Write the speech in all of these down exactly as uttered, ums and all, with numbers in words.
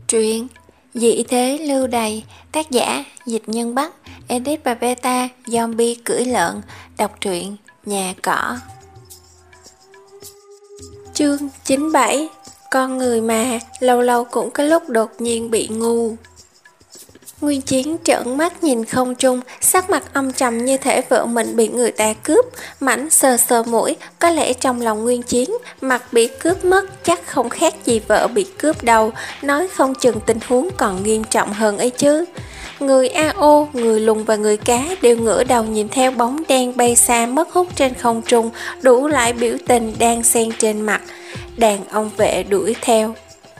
Truyện Dị thế lưu đày, tác giả Dịch Nhân Bắc, edit và beta Zombie cưỡi lợn. Đọc truyện Nhà Cỏ. Chương chín mươi bảy. Con người mà lâu lâu cũng có lúc đột nhiên bị ngu. Nguyên Chiến trợn mắt nhìn không trung, sắc mặt âm trầm như thể vợ mình bị người ta cướp. Mảnh sờ sờ mũi, có lẽ trong lòng Nguyên Chiến, mặt bị cướp mất chắc không khác gì vợ bị cướp đâu, nói không chừng tình huống còn nghiêm trọng hơn ấy chứ. Người a ô, người lùn và người cá đều ngửa đầu nhìn theo bóng đen bay xa mất hút trên không trung, đủ loại biểu tình đang xen trên mặt. Đàn ông vệ đuổi theo.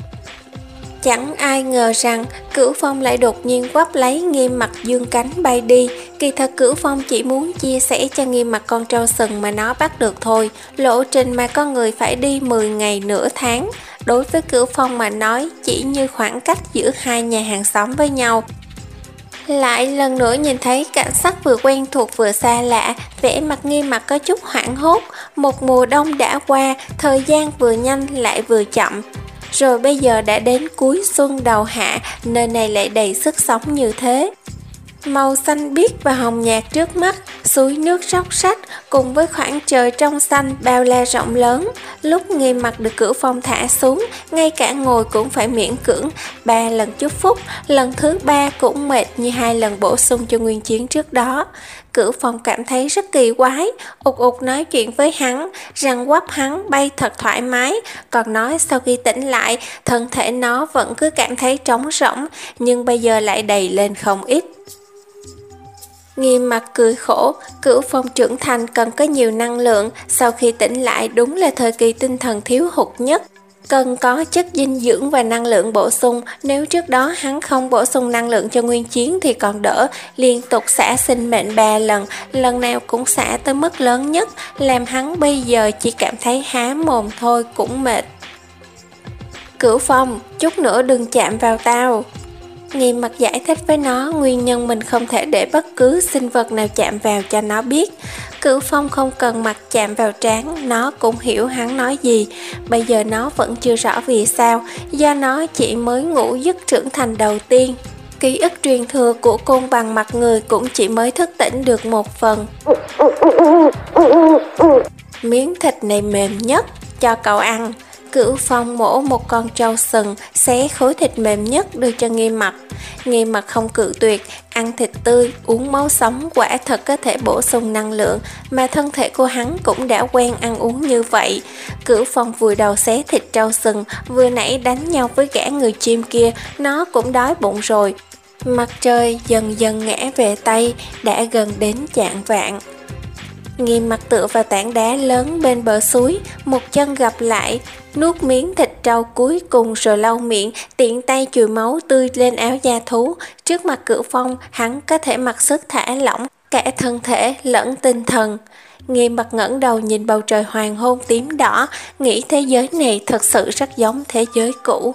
Chẳng ai ngờ rằng Cửu Phong lại đột nhiên quắp lấy Nghiêm Mặc dương cánh bay đi. Kỳ thật Cửu Phong chỉ muốn chia sẻ cho Nghiêm Mặc con trâu sừng mà nó bắt được thôi. Lộ trình mà con người phải đi mười ngày nửa tháng. Đối với Cửu Phong mà nói chỉ như khoảng cách giữa hai nhà hàng xóm với nhau. Lại lần nữa nhìn thấy cảnh sắc vừa quen thuộc vừa xa lạ, vẻ mặt Nghiêm Mặc có chút hoảng hốt. Một mùa đông đã qua, thời gian vừa nhanh lại vừa chậm. Rồi bây giờ đã đến cuối xuân đầu hạ, nơi này lại đầy sức sống như thế. Màu xanh biếc và hồng nhạt trước mắt, suối nước róc rách cùng với khoảng trời trong xanh bao la rộng lớn. Lúc Nghiêm Mặc được Cửu Phong thả xuống, ngay cả ngồi cũng phải miễn cưỡng ba lần chúc phúc, lần thứ ba cũng mệt như hai lần bổ sung cho Nguyên Chiến trước đó. Cửu Phong cảm thấy rất kỳ quái, ục ục nói chuyện với hắn, răng quắp hắn bay thật thoải mái, còn nói sau khi tỉnh lại, thân thể nó vẫn cứ cảm thấy trống rỗng, nhưng bây giờ lại đầy lên không ít. Nghiêm Mặc cười khổ, Cửu Phong trưởng thành cần có nhiều năng lượng, sau khi tỉnh lại đúng là thời kỳ tinh thần thiếu hụt nhất. Cần có chất dinh dưỡng và năng lượng bổ sung, nếu trước đó hắn không bổ sung năng lượng cho Nguyên Chiến thì còn đỡ, liên tục xả sinh mệnh ba lần, lần nào cũng xả tới mức lớn nhất, làm hắn bây giờ chỉ cảm thấy há mồm thôi cũng mệt. Cửu Phong, chút nữa đừng chạm vào tao. Nghiêm Mặc giải thích với nó nguyên nhân mình không thể để bất cứ sinh vật nào chạm vào cho nó biết. Cửu Phong không cần mặt chạm vào trán, nó cũng hiểu hắn nói gì. Bây giờ nó vẫn chưa rõ vì sao, do nó chỉ mới ngủ giấc trưởng thành đầu tiên. Ký ức truyền thừa của côn bằng mặt người cũng chỉ mới thức tỉnh được một phần. Miếng thịt này mềm nhất, cho cậu ăn. Cửu Phong mổ một con trâu sừng, xé khối thịt mềm nhất đưa cho Nghiêm Mặc. Nghiêm Mặc không cự tuyệt, ăn thịt tươi, uống máu sống quả thật có thể bổ sung năng lượng, mà thân thể của hắn cũng đã quen ăn uống như vậy. Cửu Phong vùi đầu xé thịt trâu sừng, vừa nãy đánh nhau với gã người chim kia, nó cũng đói bụng rồi. Mặt trời dần dần ngã về Tây, đã gần đến chạng vạng. Nghiêm Mặc tựa vào tảng đá lớn bên bờ suối, một chân gập lại, nuốt miếng thịt trâu cuối cùng rồi lau miệng, tiện tay chùi máu tươi lên áo da thú. Trước mặt Cửu Phong, hắn có thể mặc sức thả lỏng, cả thân thể lẫn tinh thần. Nghiêm Mặc ngẩng đầu nhìn bầu trời hoàng hôn tím đỏ, nghĩ thế giới này thật sự rất giống thế giới cũ.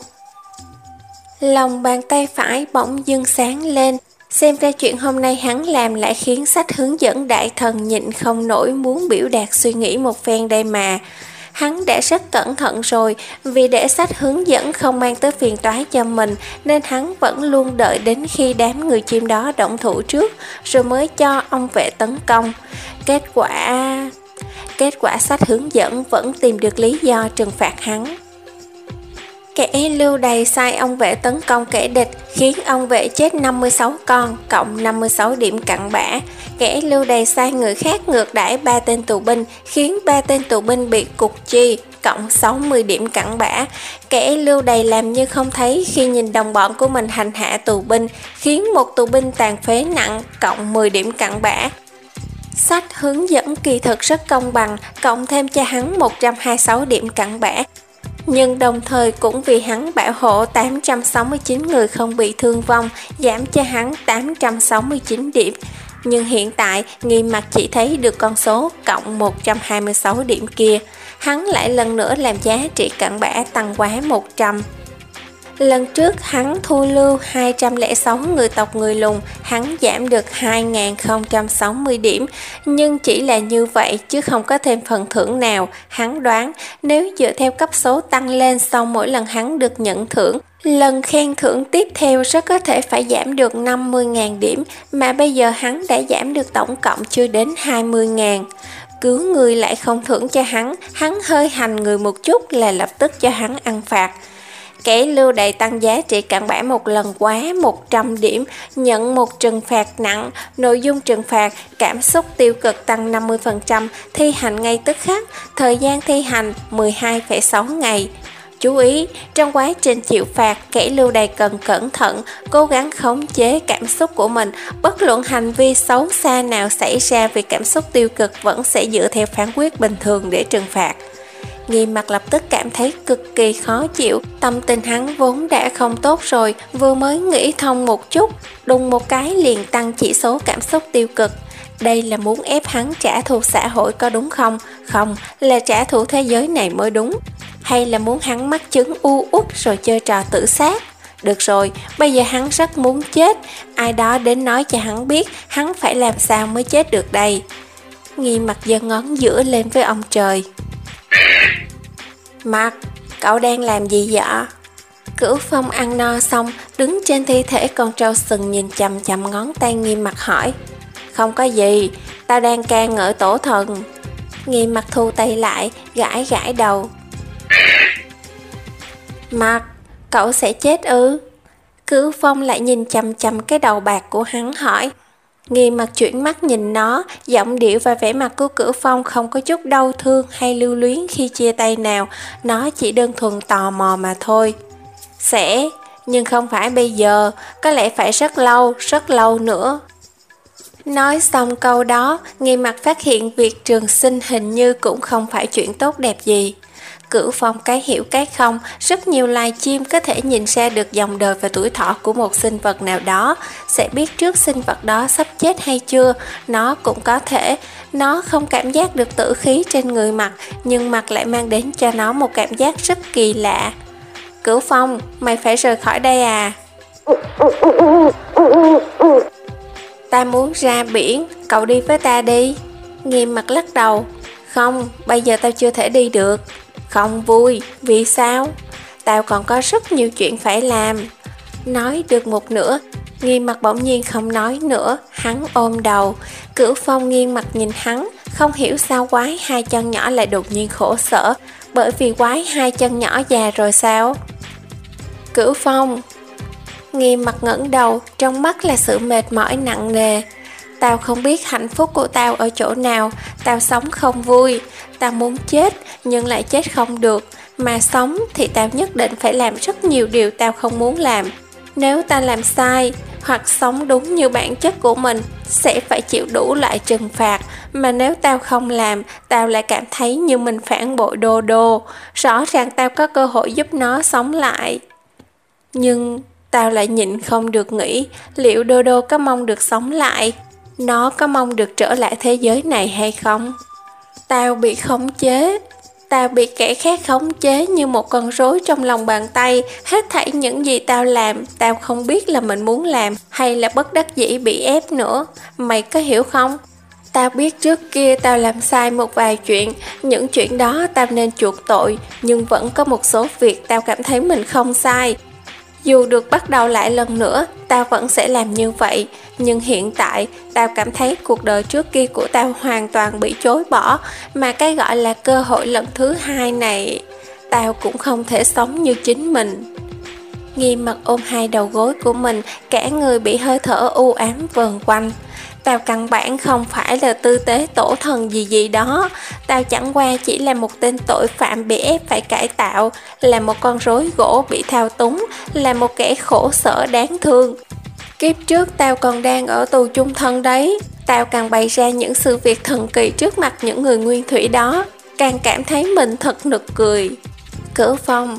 Lòng bàn tay phải bỗng dưng sáng lên. Xem ra chuyện hôm nay hắn làm lại khiến sách hướng dẫn đại thần nhịn không nổi muốn biểu đạt suy nghĩ một phen đây mà. Hắn đã rất cẩn thận rồi, vì để sách hướng dẫn không mang tới phiền toái cho mình, nên hắn vẫn luôn đợi đến khi đám người chim đó động thủ trước, rồi mới cho ông vệ tấn công. Kết quả... Kết quả sách hướng dẫn vẫn tìm được lý do trừng phạt hắn. Kẻ lưu đày sai ông vệ tấn công kẻ địch, khiến ông vệ chết năm mươi sáu con, cộng năm mươi sáu điểm cặn bã. Kẻ lưu đày sai người khác ngược đãi ba tên tù binh, khiến ba tên tù binh bị cục chi, cộng sáu mươi điểm cặn bã. Kẻ lưu đày làm như không thấy khi nhìn đồng bọn của mình hành hạ tù binh, khiến một tù binh tàn phế nặng, cộng mười điểm cặn bã. Sách hướng dẫn kỳ thực rất công bằng, cộng thêm cho hắn một trăm hai mươi sáu điểm cặn bã. Nhưng đồng thời cũng vì hắn bảo hộ tám trăm sáu mươi chín người không bị thương vong, giảm cho hắn tám trăm sáu mươi chín điểm. Nhưng hiện tại, Nghiêm Mặc chỉ thấy được con số cộng một trăm hai mươi sáu điểm kia. Hắn lại lần nữa làm giá trị cặn bã tăng quá một trăm. Lần trước hắn thu lưu hai trăm lẻ sáu người tộc người lùn, hắn giảm được hai nghìn không trăm sáu mươi điểm, nhưng chỉ là như vậy chứ không có thêm phần thưởng nào. Hắn đoán nếu dựa theo cấp số tăng lên sau mỗi lần hắn được nhận thưởng, Lần khen thưởng tiếp theo rất có thể phải giảm được năm mươi nghìn điểm, mà bây giờ hắn đã giảm được tổng cộng chưa đến hai mươi nghìn. Cứu người lại không thưởng cho hắn, hắn hơi hành người một chút là lập tức cho hắn ăn phạt. Kẻ lưu đày tăng giá trị căn bản một lần quá một trăm điểm, nhận một trừng phạt nặng. Nội dung trừng phạt: cảm xúc tiêu cực tăng năm mươi phần trăm, thi hành ngay tức khắc, thời gian thi hành mười hai phẩy sáu ngày. Chú ý, trong quá trình chịu phạt, kẻ lưu đày cần cẩn thận, cố gắng khống chế cảm xúc của mình. Bất luận hành vi xấu xa nào xảy ra vì cảm xúc tiêu cực vẫn sẽ dựa theo phán quyết bình thường để trừng phạt. Nghiêm Mặt lập tức cảm thấy cực kỳ khó chịu, tâm tình hắn vốn đã không tốt rồi, vừa mới nghĩ thông một chút, đùng một cái liền tăng chỉ số cảm xúc tiêu cực. Đây là muốn ép hắn trả thù xã hội có đúng không? Không, là trả thù thế giới này mới đúng. Hay là muốn hắn mắc chứng u uất rồi chơi trò tự sát? Được rồi, bây giờ hắn rất muốn chết, ai đó đến nói cho hắn biết hắn phải làm sao mới chết được đây. Nghiêm Mặt giơ ngón giữa lên với ông trời. Mặt, cậu đang làm gì vậy? Cửu Phong ăn no xong, đứng trên thi thể con trâu sừng nhìn chằm chằm ngón tay Nghiêm Mặt hỏi. Không có gì, tao đang ca ngợi tổ thần. Nghiêm Mặt thu tay lại, gãi gãi đầu. Mặt, cậu sẽ chết ư? Cửu Phong lại nhìn chằm chằm cái đầu bạc của hắn hỏi. Nghiêm Mặt chuyển mắt nhìn nó, giọng điệu và vẻ mặt của Cửu Phong không có chút đau thương hay lưu luyến khi chia tay nào, nó chỉ đơn thuần tò mò mà thôi. Sẽ, nhưng không phải bây giờ, có lẽ phải rất lâu, rất lâu nữa. Nói xong câu đó, Nghiêm Mặt phát hiện việc trường sinh hình như cũng không phải chuyện tốt đẹp gì. Cửu Phong cái hiểu cái không, rất nhiều loài chim có thể nhìn ra được dòng đời và tuổi thọ của một sinh vật nào đó, sẽ biết trước sinh vật đó sắp chết hay chưa. Nó cũng có thể, nó không cảm giác được tử khí trên người Mặt, nhưng Mặt lại mang đến cho nó một cảm giác rất kỳ lạ. Cửu Phong, mày phải rời khỏi đây à? Ta muốn ra biển, cậu đi với ta đi. Nghiêm Mặt lắc đầu. Không, bây giờ tao chưa thể đi được. Không vui, vì sao? Tao còn có rất nhiều chuyện phải làm. Nói được một nửa, Nghiêm Mặt bỗng nhiên không nói nữa, hắn ôm đầu. Cửu Phong nghiêng mặt nhìn hắn, không hiểu sao quái hai chân nhỏ lại đột nhiên khổ sở, bởi vì quái hai chân nhỏ già rồi sao? Cửu Phong. Nghiêm Mặt ngẩng đầu, trong mắt là sự mệt mỏi nặng nề. Tao không biết hạnh phúc của tao ở chỗ nào, tao sống không vui, tao muốn chết nhưng lại chết không được, mà sống thì tao nhất định phải làm rất nhiều điều tao không muốn làm. Nếu tao làm sai, hoặc sống đúng như bản chất của mình, sẽ phải chịu đủ loại trừng phạt, mà nếu tao không làm, tao lại cảm thấy như mình phản bội Đô Đô, rõ ràng tao có cơ hội giúp nó sống lại. Nhưng tao lại nhịn không được nghĩ, liệu Đô Đô có mong được sống lại? Nó có mong được trở lại thế giới này hay không? Tao bị khống chế. Tao bị kẻ khác khống chế như một con rối trong lòng bàn tay. Hết thảy những gì tao làm, tao không biết là mình muốn làm hay là bất đắc dĩ bị ép nữa. Mày có hiểu không? Tao biết trước kia tao làm sai một vài chuyện, những chuyện đó tao nên chuộc tội, nhưng vẫn có một số việc tao cảm thấy mình không sai. Dù được bắt đầu lại lần nữa, tao vẫn sẽ làm như vậy. Nhưng hiện tại, tao cảm thấy cuộc đời trước kia của tao hoàn toàn bị chối bỏ, mà cái gọi là cơ hội lần thứ hai này, tao cũng không thể sống như chính mình. Nghiêm Mặt ôm hai đầu gối của mình, cả người bị hơi thở u ám vờn quanh. Tao căn bản không phải là tư tế tổ thần gì gì đó. Tao chẳng qua chỉ là một tên tội phạm bị ép phải cải tạo, là một con rối gỗ bị thao túng, là một kẻ khổ sở đáng thương. Kiếp trước tao còn đang ở tù chung thân đấy. Tao càng bày ra những sự việc thần kỳ trước mặt những người nguyên thủy đó, càng cảm thấy mình thật nực cười. Cửu Phong.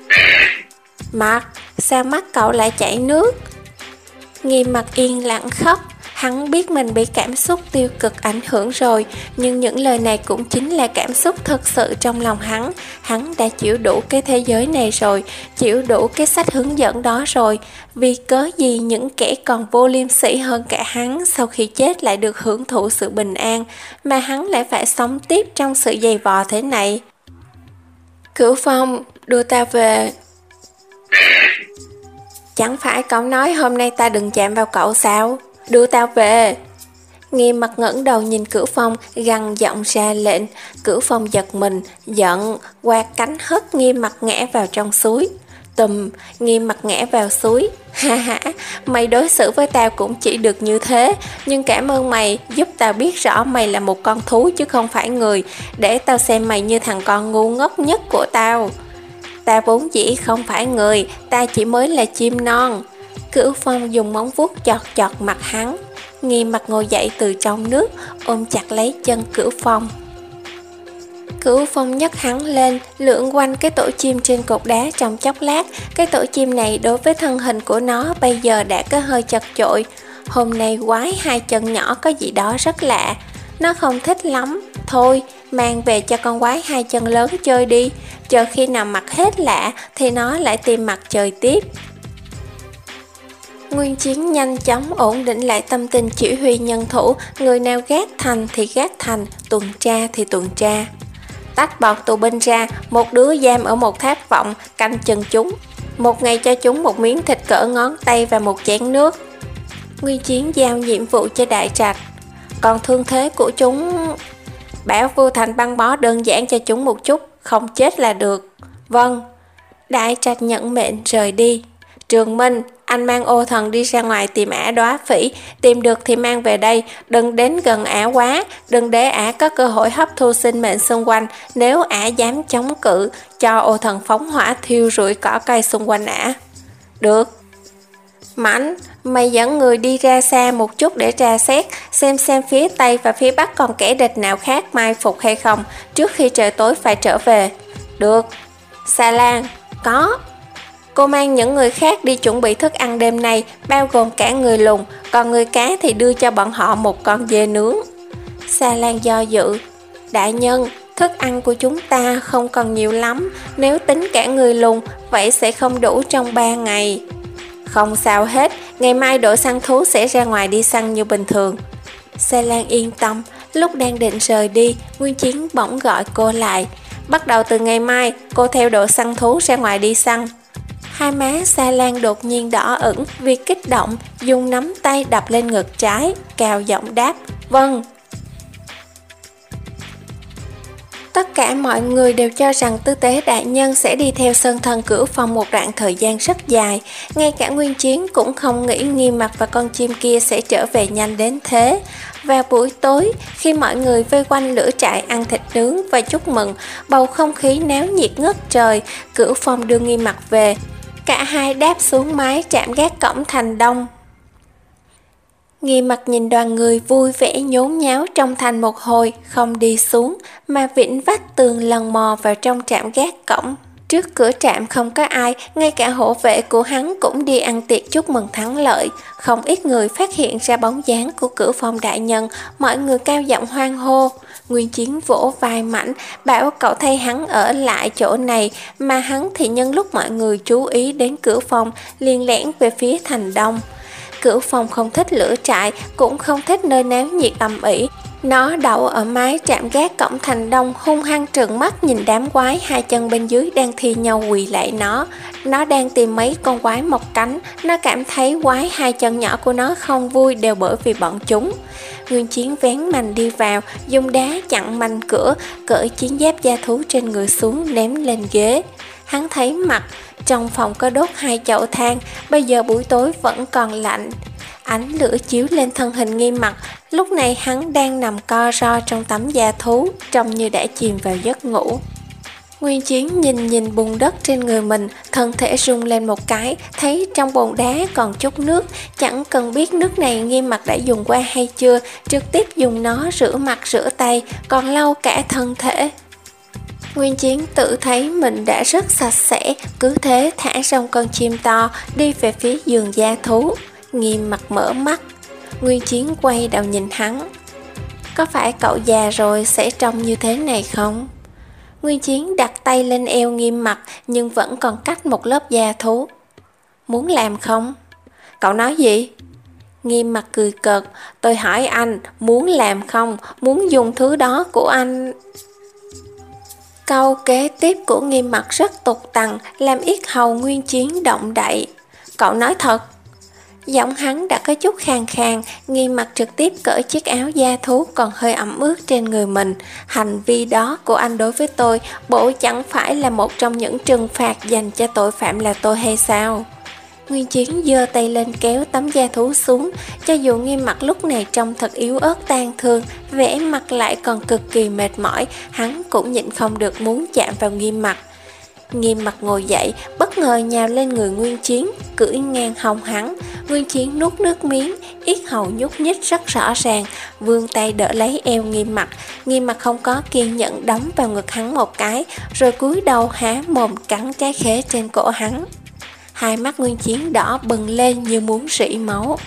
Mặt, sao mắt cậu lại chảy nước? Nghiêm Mặt yên lặng khóc. Hắn biết mình bị cảm xúc tiêu cực ảnh hưởng rồi, nhưng những lời này cũng chính là cảm xúc thật sự trong lòng hắn. Hắn đã chịu đủ cái thế giới này rồi, chịu đủ cái sách hướng dẫn đó rồi. Vì cớ gì những kẻ còn vô liêm sỉ hơn cả hắn sau khi chết lại được hưởng thụ sự bình an, mà hắn lại phải sống tiếp trong sự dày vò thế này? Cửu Phong, đưa ta về. Chẳng phải cậu nói hôm nay ta đừng chạm vào cậu sao? Đưa tao về. Nghiêm mặt ngẩng đầu nhìn Cửu Phong, gằn giọng ra lệnh. Cửu Phong giật mình, giận, quạt cánh hất Nghiêm mặt ngã vào trong suối. Tùm, Nghiêm mặt ngã vào suối. Ha ha, mày đối xử với tao cũng chỉ được như thế, nhưng cảm ơn mày giúp tao biết rõ mày là một con thú chứ không phải người, để tao xem mày như thằng con ngu ngốc nhất của tao. Ta vốn dĩ không phải người, ta chỉ mới là chim non. Cửu Phong dùng móng vuốt chọt chọt mặt hắn. Nghiêm mặt ngồi dậy từ trong nước, ôm chặt lấy chân Cửu Phong. Cửu Phong nhấc hắn lên, lượn quanh cái tổ chim trên cột đá trong chốc lát. Cái tổ chim này đối với thân hình của nó bây giờ đã có hơi chật chội. Hôm nay quái hai chân nhỏ có gì đó rất lạ. Nó không thích lắm. Thôi, mang về cho con quái hai chân lớn chơi đi. Chờ khi nào mặt hết lạ thì nó lại tìm mặt chơi tiếp. Nguyên Chiến nhanh chóng ổn định lại tâm tình chỉ huy nhân thủ. Người nào gác thành thì gác thành, tuần tra thì tuần tra. Tách bọt tù binh ra, một đứa giam ở một tháp vọng, canh chừng chúng. Một ngày cho chúng một miếng thịt cỡ ngón tay và một chén nước. Nguyên Chiến giao nhiệm vụ cho Đại Trạch. Còn thương thế của chúng, bảo Vu Thành băng bó đơn giản cho chúng một chút, không chết là được. Vâng. Đại Trạch nhận mệnh rời đi. Trường Minh, anh mang Ô Thần đi ra ngoài tìm ả Đóa Phỉ, tìm được thì mang về đây, đừng đến gần ả quá, đừng để ả có cơ hội hấp thu sinh mệnh xung quanh. Nếu ả dám chống cự, cho Ô Thần phóng hỏa thiêu rụi cỏ cây xung quanh ả. Được. Mãnh, mày dẫn người đi ra xa một chút để tra xét, xem xem phía Tây và phía Bắc còn kẻ địch nào khác mai phục hay không, trước khi trời tối phải trở về. Được. Xà Lan, có. Cô mang những người khác đi chuẩn bị thức ăn đêm nay, bao gồm cả người lùn, còn người cá thì đưa cho bọn họ một con dê nướng. Xà Lan do dự. Đại nhân, thức ăn của chúng ta không còn nhiều lắm, nếu tính cả người lùn, vậy sẽ không đủ trong ba ngày. Không sao hết, ngày mai đội săn thú sẽ ra ngoài đi săn như bình thường. Xà Lan yên tâm. Lúc đang định rời đi, Nguyên Chiến bỗng gọi cô lại. Bắt đầu từ ngày mai, cô theo đội săn thú ra ngoài đi săn. Hai má Xà Lan đột nhiên đỏ ửng vì kích động, dùng nắm tay đập lên ngực trái, cao giọng đáp, vâng. Tất cả mọi người đều cho rằng Tư Tế đại nhân sẽ đi theo Sơn Thần Cửu Phong một đoạn thời gian rất dài. Ngay cả Nguyên Chiến cũng không nghĩ Nghiêm Mặt và con chim kia sẽ trở về nhanh đến thế. Vào buổi tối, khi mọi người vây quanh lửa trại ăn thịt nướng và chúc mừng, bầu không khí náo nhiệt ngất trời, Cửu Phong đưa Nghiêm Mặt về. Cả hai đáp xuống mái trạm gác cổng thành đông. Nghiêm Mặt nhìn đoàn người vui vẻ nhốn nháo trong thành một hồi, không đi xuống, mà vĩnh vách tường lần mò vào trong trạm gác cổng. Trước cửa trạm không có ai, ngay cả hộ vệ của hắn cũng đi ăn tiệc chúc mừng thắng lợi. Không ít người phát hiện ra bóng dáng của Cửu Phong đại nhân, mọi người cao giọng hoan hô. Nguyên Chiến vỗ vai Mãnh, bảo cậu thay hắn ở lại chỗ này, mà hắn thì nhân lúc mọi người chú ý đến Cửu Phong, liền lẻn về phía thành đông. Cửu Phong không thích lửa trại, cũng không thích nơi náo nhiệt ầm ĩ. Nó đậu ở mái trạm gác cổng thành đông, hung hăng trợn mắt nhìn đám quái hai chân bên dưới đang thi nhau quỳ lại nó. Nó đang tìm mấy con quái mọc cánh, nó cảm thấy quái hai chân nhỏ của nó không vui đều bởi vì bọn chúng. Nguyên Chiến vén mành đi vào, dùng đá chặn mành cửa, cởi chiến giáp da thú trên người xuống ném lên ghế. Hắn thấy mặt, trong phòng có đốt hai chậu than, bây giờ buổi tối vẫn còn lạnh. Ánh lửa chiếu lên thân hình Nghiêm Mặt, lúc này hắn đang nằm co ro trong tấm da thú, trông như đã chìm vào giấc ngủ. Nguyên Chiến nhìn nhìn bùn đất trên người mình, thân thể rung lên một cái, thấy trong bồn đá còn chút nước, chẳng cần biết nước này Nghiêm Mặt đã dùng qua hay chưa, trực tiếp dùng nó rửa mặt rửa tay, còn lau cả thân thể. Nguyên Chiến tự thấy mình đã rất sạch sẽ, cứ thế thả xong con chim to, đi về phía giường da thú. Nghiêm Mặt mở mắt. Nguyên Chiến quay đầu nhìn hắn. Có phải cậu già rồi sẽ trông như thế này không? Nguyên Chiến đặt tay lên eo Nghiêm Mặt, nhưng vẫn còn cách một lớp da thú. Muốn làm không? Cậu nói gì? Nghiêm Mặt cười cợt. Tôi hỏi anh, muốn làm không? Muốn dùng thứ đó của anh? Câu kế tiếp của Nghiêm Mặc rất tục tằng, làm yết hầu Nguyên Chiến động đậy. Cậu nói thật. Giọng hắn đã có chút khàn khàn, Nghiêm Mặc trực tiếp cởi chiếc áo da thú còn hơi ẩm ướt trên người mình. Hành vi đó của anh đối với tôi, bộ chẳng phải là một trong những trừng phạt dành cho tội phạm là tôi hay sao? Nguyên Chiến giơ tay lên kéo tấm da thú xuống, cho dù Nghiêm Mặc lúc này trông thật yếu ớt tang thương, vẻ mặt lại còn cực kỳ mệt mỏi, hắn cũng nhịn không được muốn chạm vào Nghiêm Mặc. Nghiêm Mặc ngồi dậy, bất ngờ nhào lên người Nguyên Chiến, cưỡi ngang hông hắn. Nguyên Chiến nuốt nước miếng, yết hầu nhúc nhích rất rõ ràng, vươn tay đỡ lấy eo Nghiêm Mặc. Nghiêm Mặc không có kiên nhẫn đấm vào ngực hắn một cái, rồi cúi đầu há mồm cắn trái khế trên cổ hắn. Hai mắt Nguyên Chiến đỏ bừng lên như muốn rỉ máu.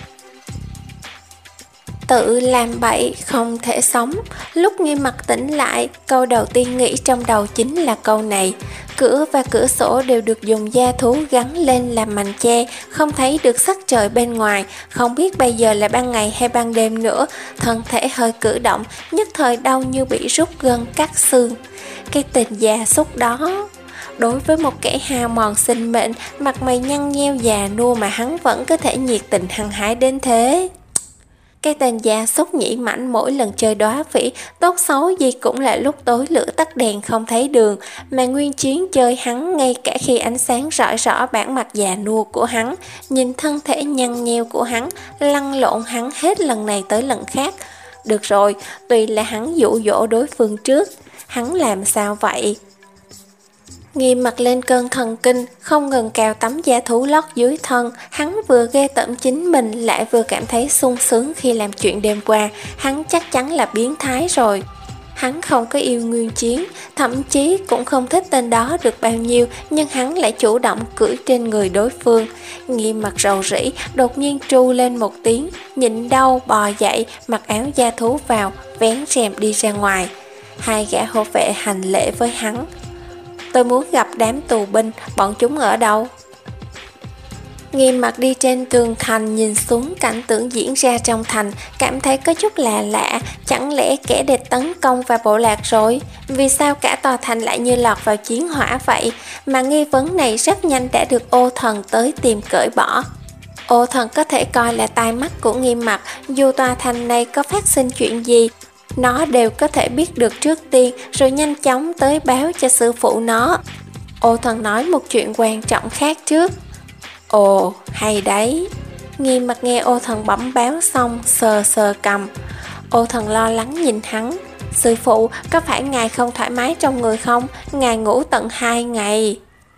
Tự làm bậy không thể sống. Lúc Nghiêm Mặc tỉnh lại, câu đầu tiên nghĩ trong đầu chính là câu này. Cửa và cửa sổ đều được dùng da thú gắn lên làm mành che, không thấy được sắc trời bên ngoài, không biết bây giờ là ban ngày hay ban đêm nữa. Thân thể hơi cử động, nhất thời đau như bị rút gân cắt xương. Cái tình già súc đó, đối với một kẻ hao mòn sinh mệnh, mặt mày nhăn nheo già nua mà hắn vẫn có thể nhiệt tình hăng hái đến thế. Cái tên gia súc nhĩ mảnh mỗi lần chơi đóa phỉ, tốt xấu gì cũng là lúc tối lửa tắt đèn không thấy đường, mà Nguyên Chiến chơi hắn ngay cả khi ánh sáng rõ rõ bản mặt già nua của hắn, nhìn thân thể nhăn nheo của hắn, lăn lộn hắn hết lần này tới lần khác. Được rồi, tuy là hắn dụ dỗ đối phương trước, hắn làm sao vậy? Nghiêm Mặc lên cơn thần kinh, không ngừng cào tấm da thú lót dưới thân. Hắn vừa ghê tởm chính mình, lại vừa cảm thấy sung sướng khi làm chuyện đêm qua. Hắn chắc chắn là biến thái rồi. Hắn không có yêu Nguyên Chiến, thậm chí cũng không thích tên đó được bao nhiêu, nhưng hắn lại chủ động cưỡi trên người đối phương. Nghiêm Mặc rầu rĩ, đột nhiên tru lên một tiếng, nhịn đau bò dậy, mặc áo da thú vào, vén rèm đi ra ngoài. Hai gã hộ vệ hành lễ với hắn. Tôi muốn gặp đám tù binh, bọn chúng ở đâu? Nghiêm Mặc đi trên tường thành nhìn xuống cảnh tượng diễn ra trong thành, cảm thấy có chút lạ lạ, chẳng lẽ kẻ địch tấn công vào bộ lạc rồi? Vì sao cả tòa thành lại như lọt vào chiến hỏa vậy? Mà nghi vấn này rất nhanh đã được Ô Thần tới tìm cởi bỏ. Ô Thần có thể coi là tai mắt của Nghiêm Mặc, dù tòa thành này có phát sinh chuyện gì, nó đều có thể biết được trước tiên, rồi nhanh chóng tới báo cho sư phụ nó. Ô Thần nói một chuyện quan trọng khác trước. Ồ, hay đấy. Nghiêm Mặc nghe Ô Thần bẩm báo xong, sờ sờ cầm. Ô Thần lo lắng nhìn hắn. Sư phụ, có phải ngài không thoải mái trong người không? Ngài ngủ tận hai ngày.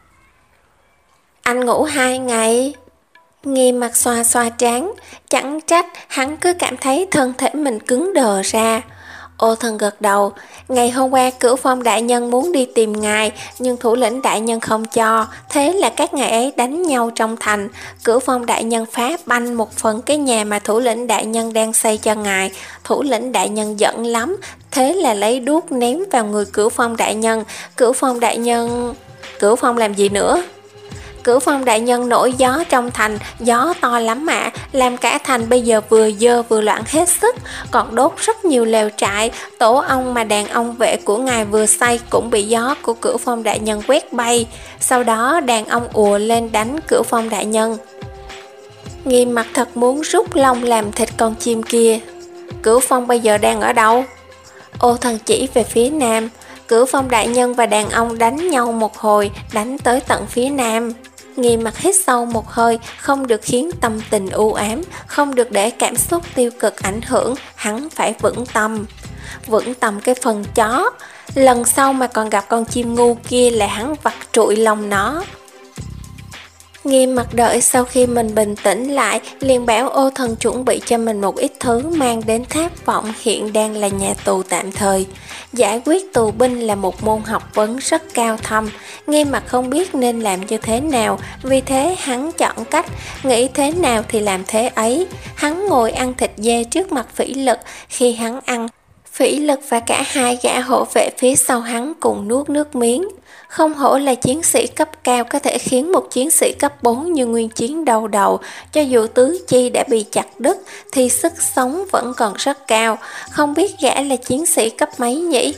Anh ngủ hai ngày? Nghiêm Mặc xoa xoa trán, chẳng trách hắn cứ cảm thấy thân thể mình cứng đờ ra. Ô Thần gật đầu. Ngày hôm qua Cửu Phong đại nhân muốn đi tìm ngài, nhưng thủ lĩnh đại nhân không cho, thế là các ngài ấy đánh nhau trong thành. Cửu Phong đại nhân phá banh một phần cái nhà mà thủ lĩnh đại nhân đang xây cho ngài. Thủ lĩnh đại nhân giận lắm, thế là lấy đuốc ném vào người Cửu Phong đại nhân. Cửu Phong đại nhân... Cửu Phong làm gì nữa? Cửu Phong đại nhân nổi gió trong thành, gió to lắm ạ, làm cả thành bây giờ vừa dơ vừa loạn hết sức, còn đốt rất nhiều lều trại. Tổ ong mà đàn ong vệ của ngài vừa xây cũng bị gió của Cửu Phong đại nhân quét bay. Sau đó đàn ong ùa lên đánh Cửu Phong đại nhân. Nghiêm Mặc thật muốn rút lông làm thịt con chim kia. Cửu Phong bây giờ đang ở đâu? Ô Thần chỉ về phía nam. Cửu Phong đại nhân và đàn ong đánh nhau một hồi, đánh tới tận phía nam. Nghiêm Mặc hít sâu một hơi, không được khiến tâm tình u ám, không được để cảm xúc tiêu cực ảnh hưởng, hắn phải vững tâm. Vững tâm cái phần chó, lần sau mà còn gặp con chim ngu kia là hắn vặt trụi lòng nó. Nghiêm Mặc đợi sau khi mình bình tĩnh lại, liền bảo Ô Thần chuẩn bị cho mình một ít thứ mang đến Tháp Vọng hiện đang là nhà tù tạm thời. Giải quyết tù binh là một môn học vấn rất cao thâm, Nghiêm Mặc không biết nên làm như thế nào, vì thế hắn chọn cách, nghĩ thế nào thì làm thế ấy. Hắn ngồi ăn thịt dê trước mặt Phỉ Lực, khi hắn ăn, Phỉ Lực và cả hai gã hộ vệ phía sau hắn cùng nuốt nước miếng. Không hổ là chiến sĩ cấp cao có thể khiến một chiến sĩ cấp bốn như Nguyên Chiến đau đầu, cho dù tứ chi đã bị chặt đứt thì sức sống vẫn còn rất cao. Không biết gã là chiến sĩ cấp mấy nhỉ?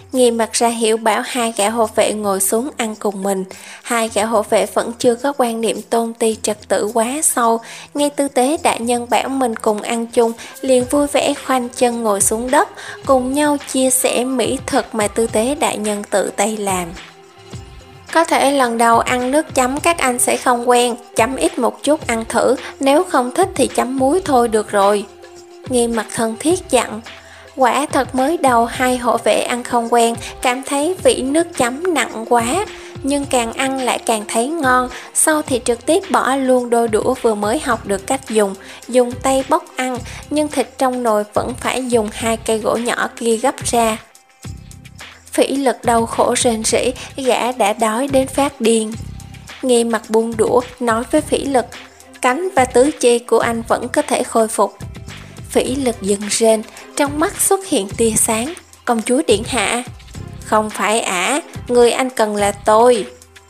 Nghiêm mặt ra hiệu bảo hai gã hộ vệ ngồi xuống ăn cùng mình. Hai gã hộ vệ vẫn chưa có quan niệm tôn ti trật tự quá sâu. Nghe tư tế đại nhân bảo mình cùng ăn chung, liền vui vẻ khoanh chân ngồi xuống đất, cùng nhau chia sẻ mỹ thực mà tư tế đại nhân tự tay làm. Có thể lần đầu ăn nước chấm các anh sẽ không quen, chấm ít một chút ăn thử, nếu không thích thì chấm muối thôi được rồi. Nghiêm mặt thân thiết dặn. Quả thật mới đầu hai hộ vệ ăn không quen, cảm thấy vị nước chấm nặng quá, nhưng càng ăn lại càng thấy ngon. Sau thì trực tiếp bỏ luôn đôi đũa vừa mới học được cách dùng, dùng tay bóc ăn, nhưng thịt trong nồi vẫn phải dùng hai cây gỗ nhỏ kia gấp ra. Phỉ Lực đau khổ rên rỉ, gã đã đói đến phát điên. Nghiêm mặt buông đũa, nói với Phỉ Lực, cánh và tứ chi của anh vẫn có thể khôi phục. Phỉ Lực dừng rên, trong mắt xuất hiện tia sáng. Công chúa điện hạ. Không phải ả, người anh cần là tôi.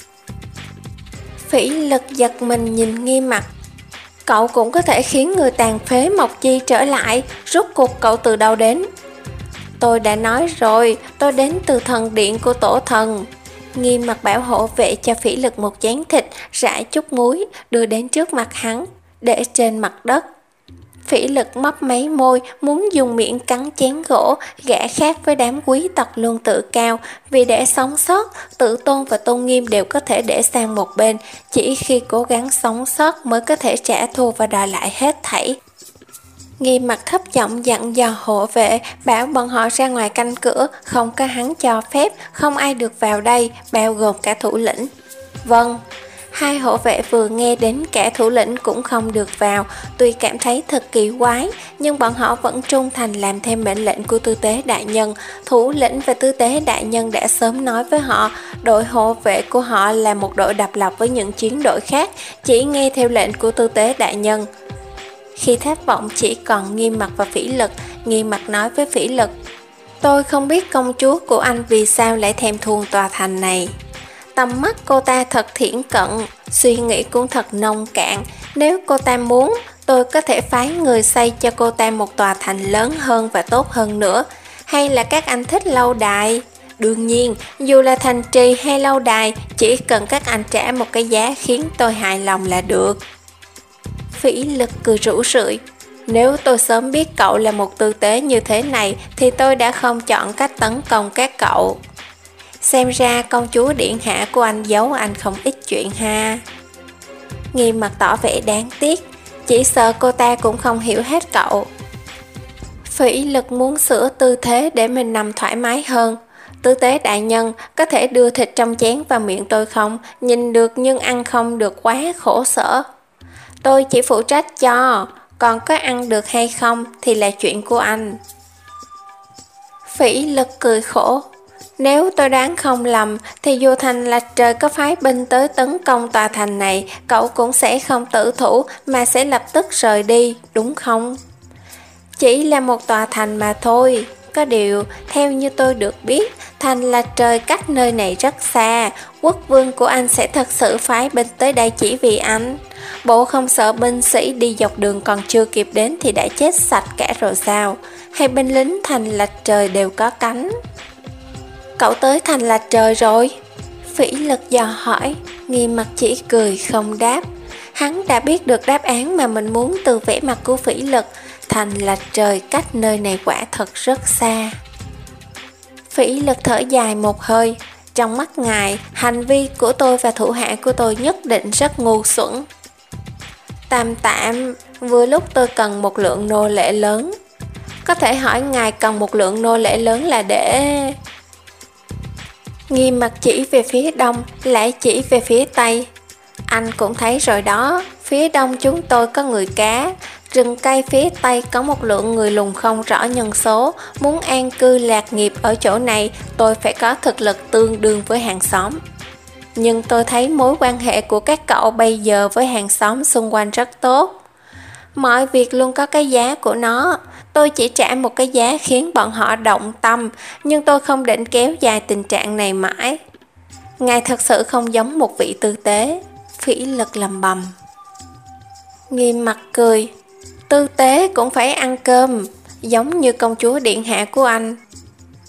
Phỉ Lực giật mình nhìn Nghiêm mặt. Cậu cũng có thể khiến người tàn phế Mộc Chi trở lại, rốt cuộc cậu từ đâu đến? Tôi đã nói rồi, tôi đến từ thần điện của tổ thần. Nghiêm mặt bảo hộ vệ cho Phỉ Lực một chén thịt, rải chút muối, đưa đến trước mặt hắn, để trên mặt đất. Phỉ Lực mấp máy môi, muốn dùng miệng cắn chén gỗ. Gã khác với đám quý tộc luôn tự cao, vì để sống sót, tự tôn và tôn nghiêm đều có thể để sang một bên. Chỉ khi cố gắng sống sót mới có thể trả thù và đòi lại hết thảy. Nghiêm mặt thấp giọng dặn dò hộ vệ, bảo bọn họ ra ngoài canh cửa, không có hắn cho phép, không ai được vào đây, bao gồm cả thủ lĩnh. Vâng. Hai hộ vệ vừa nghe đến cả thủ lĩnh cũng không được vào, tuy cảm thấy thật kỳ quái, nhưng bọn họ vẫn trung thành làm theo mệnh lệnh của tư tế đại nhân. Thủ lĩnh và tư tế đại nhân đã sớm nói với họ, đội hộ vệ của họ là một đội độc lập với những chiến đội khác, chỉ nghe theo lệnh của tư tế đại nhân. Khi thất vọng chỉ còn Nghiêm mặt và Phỉ Lực, Nghiêm mặt nói với Phỉ Lực, tôi không biết công chúa của anh vì sao lại thèm thuồng tòa thành này. Tầm mắt cô ta thật thiển cận, suy nghĩ cũng thật nông cạn. Nếu cô ta muốn, tôi có thể phái người xây cho cô ta một tòa thành lớn hơn và tốt hơn nữa. Hay là các anh thích lâu đài? Đương nhiên, dù là thành trì hay lâu đài, chỉ cần các anh trả một cái giá khiến tôi hài lòng là được. Phỉ Lực cười rủ rượi. Nếu tôi sớm biết cậu là một tư tế như thế này, thì tôi đã không chọn cách tấn công các cậu. Xem ra công chúa điện hạ của anh giấu anh không ít chuyện ha. Nghiêm mặt tỏ vẻ đáng tiếc, chỉ sợ cô ta cũng không hiểu hết cậu. Phỉ Lực muốn sửa tư thế để mình nằm thoải mái hơn. Tư tế đại nhân, có thể đưa thịt trong chén vào miệng tôi không? Nhìn được nhưng ăn không được, quá khổ sở. Tôi chỉ phụ trách cho, còn có ăn được hay không thì là chuyện của anh. Phỉ Lực cười khổ. Nếu tôi đoán không lầm thì dù thành Lạch Trời có phái binh tới tấn công tòa thành này, cậu cũng sẽ không tử thủ mà sẽ lập tức rời đi, đúng không? Chỉ là một tòa thành mà thôi. Có điều, theo như tôi được biết, thành Lạch Trời cách nơi này rất xa. Quốc vương của anh sẽ thật sự phái binh tới đây chỉ vì anh. Bộ không sợ binh sĩ đi dọc đường còn chưa kịp đến thì đã chết sạch cả rồi sao? Hay binh lính thành Lạch Trời đều có cánh? Cậu tới thành Lạch Trời rồi? Phỉ Lực dò hỏi. Nghiêm mặt chỉ cười không đáp. Hắn đã biết được đáp án mà mình muốn từ vẻ mặt của Phỉ Lực. Thành Lạch Trời cách nơi này quả thật rất xa. Phỉ Lực thở dài một hơi. Trong mắt ngài, hành vi của tôi và thủ hạ của tôi nhất định rất ngu xuẩn. Tạm tạm, vừa lúc tôi cần một lượng nô lệ lớn. Có thể hỏi ngài cần một lượng nô lệ lớn là để... Nghiêm mặt chỉ về phía đông, lại chỉ về phía tây. Anh cũng thấy rồi đó, phía đông chúng tôi có người cá, rừng cây phía tây có một lượng người lùn không rõ nhân số. Muốn an cư lạc nghiệp ở chỗ này, tôi phải có thực lực tương đương với hàng xóm. Nhưng tôi thấy mối quan hệ của các cậu bây giờ với hàng xóm xung quanh rất tốt. Mọi việc luôn có cái giá của nó. Tôi chỉ trả một cái giá khiến bọn họ động tâm, nhưng tôi không định kéo dài tình trạng này mãi. Ngài thật sự không giống một vị tư tế. Phỉ Lực lầm bầm. Nghiêm mặt cười. Tư tế cũng phải ăn cơm, giống như công chúa điện hạ của anh.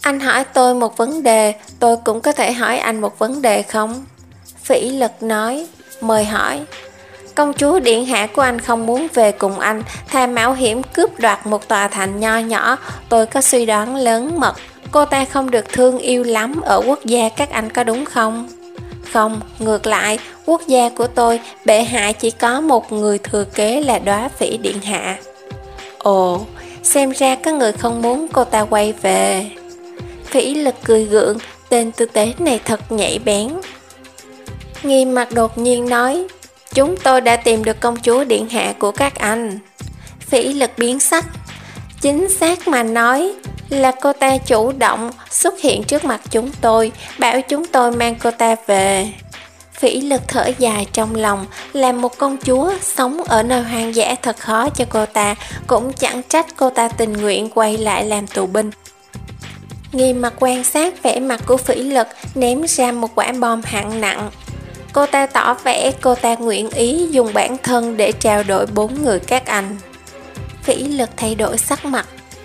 Anh hỏi tôi một vấn đề, tôi cũng có thể hỏi anh một vấn đề không? Phỉ Lực nói, mời hỏi. Công chúa điện hạ của anh không muốn về cùng anh, thà mạo hiểm cướp đoạt một tòa thành nho nhỏ. Tôi có suy đoán lớn mật, cô ta không được thương yêu lắm ở quốc gia các anh, có đúng không? Không, ngược lại, quốc gia của tôi, bệ hạ chỉ có một người thừa kế là Đóa Phỉ điện hạ. Ồ, xem ra có người không muốn cô ta quay về. Phỉ Lực cười gượng, tên tư tế này thật nhạy bén. Nghiêm Mặt đột nhiên nói, chúng tôi đã tìm được công chúa điện hạ của các anh. Phỉ Lực biến sắc. Chính xác mà nói là cô ta chủ động xuất hiện trước mặt chúng tôi, bảo chúng tôi mang cô ta về. Phỉ Lực thở dài trong lòng, làm một công chúa sống ở nơi hoang dã thật khó cho cô ta, cũng chẳng trách cô ta tình nguyện quay lại làm tù binh. Nghiêm Mặt quan sát vẻ mặt của Phỉ Lực, ném ra một quả bom hạng nặng. Cô ta tỏ vẻ cô ta nguyện ý dùng bản thân để trao đổi bốn người các anh. Phỉ Lực thay đổi sắc mặt.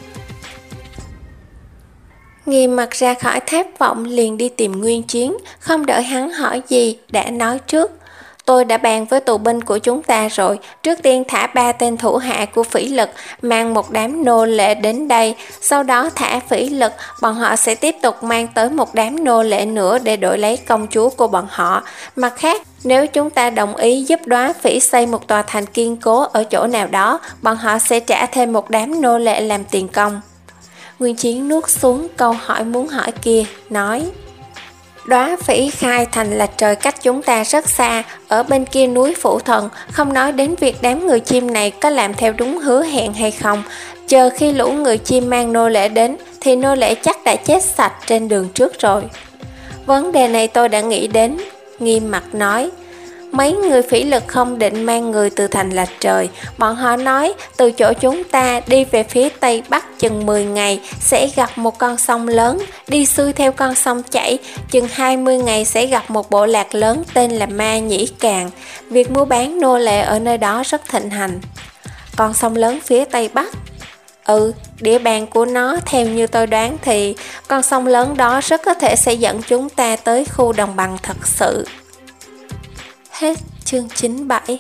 Nghiêm Mặt ra khỏi tháp vọng liền đi tìm Nguyên Chiến, không đợi hắn hỏi gì, đã nói trước. Tôi đã bàn với tù binh của chúng ta rồi, trước tiên thả ba tên thủ hạ của Phỉ Lực, mang một đám nô lệ đến đây, sau đó thả Phỉ Lực, bọn họ sẽ tiếp tục mang tới một đám nô lệ nữa để đổi lấy công chúa của bọn họ. Mặt khác, nếu chúng ta đồng ý giúp Đóa Phỉ xây một tòa thành kiên cố ở chỗ nào đó, bọn họ sẽ trả thêm một đám nô lệ làm tiền công. Nguyên Chiến nuốt xuống câu hỏi muốn hỏi kia, nói: Đóa Phỉ khai thành là trời cách chúng ta rất xa, ở bên kia núi Phủ Thần, không nói đến việc đám người chim này có làm theo đúng hứa hẹn hay không. Chờ khi lũ người chim mang nô lệ đến, thì nô lệ chắc đã chết sạch trên đường trước rồi. Vấn đề này tôi đã nghĩ đến, Nghiêm Mặt nói. Mấy người Phỉ Lực không định mang người từ thành Lạch Trời. Bọn họ nói từ chỗ chúng ta đi về phía tây bắc chừng mười ngày sẽ gặp một con sông lớn, đi xuôi theo con sông chảy, chừng hai mươi ngày sẽ gặp một bộ lạc lớn tên là Ma Nhĩ Càng. Việc mua bán nô lệ ở nơi đó rất thịnh hành. Con sông lớn phía tây bắc? Ừ, địa bàn của nó theo như tôi đoán thì con sông lớn đó rất có thể sẽ dẫn chúng ta tới khu đồng bằng thật sự. Hết chương chín mươi bảy.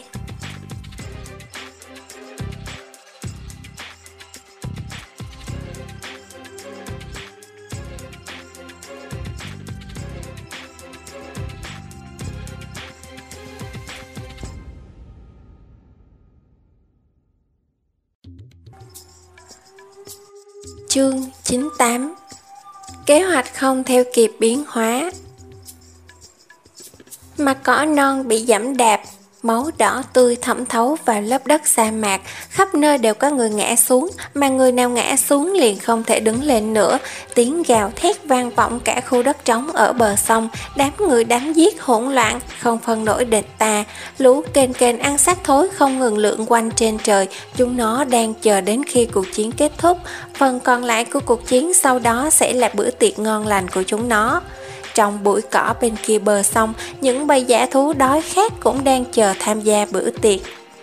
Chương chín mươi tám. Kế hoạch không theo kịp biến hóa. Mặt cỏ non bị giẫm đạp, máu đỏ tươi thẩm thấu vào lớp đất sa mạc, khắp nơi đều có người ngã xuống, mà người nào ngã xuống liền không thể đứng lên nữa. Tiếng gào thét vang vọng cả khu đất trống ở bờ sông, đám người đánh giết hỗn loạn, không phân nổi địch ta. Lũ kền kền ăn xác thối không ngừng lượn quanh trên trời, chúng nó đang chờ đến khi cuộc chiến kết thúc. Phần còn lại của cuộc chiến sau đó sẽ là bữa tiệc ngon lành của chúng nó. Trong bụi cỏ bên kia bờ sông, những bầy dã thú đói khát cũng đang chờ tham gia bữa tiệc.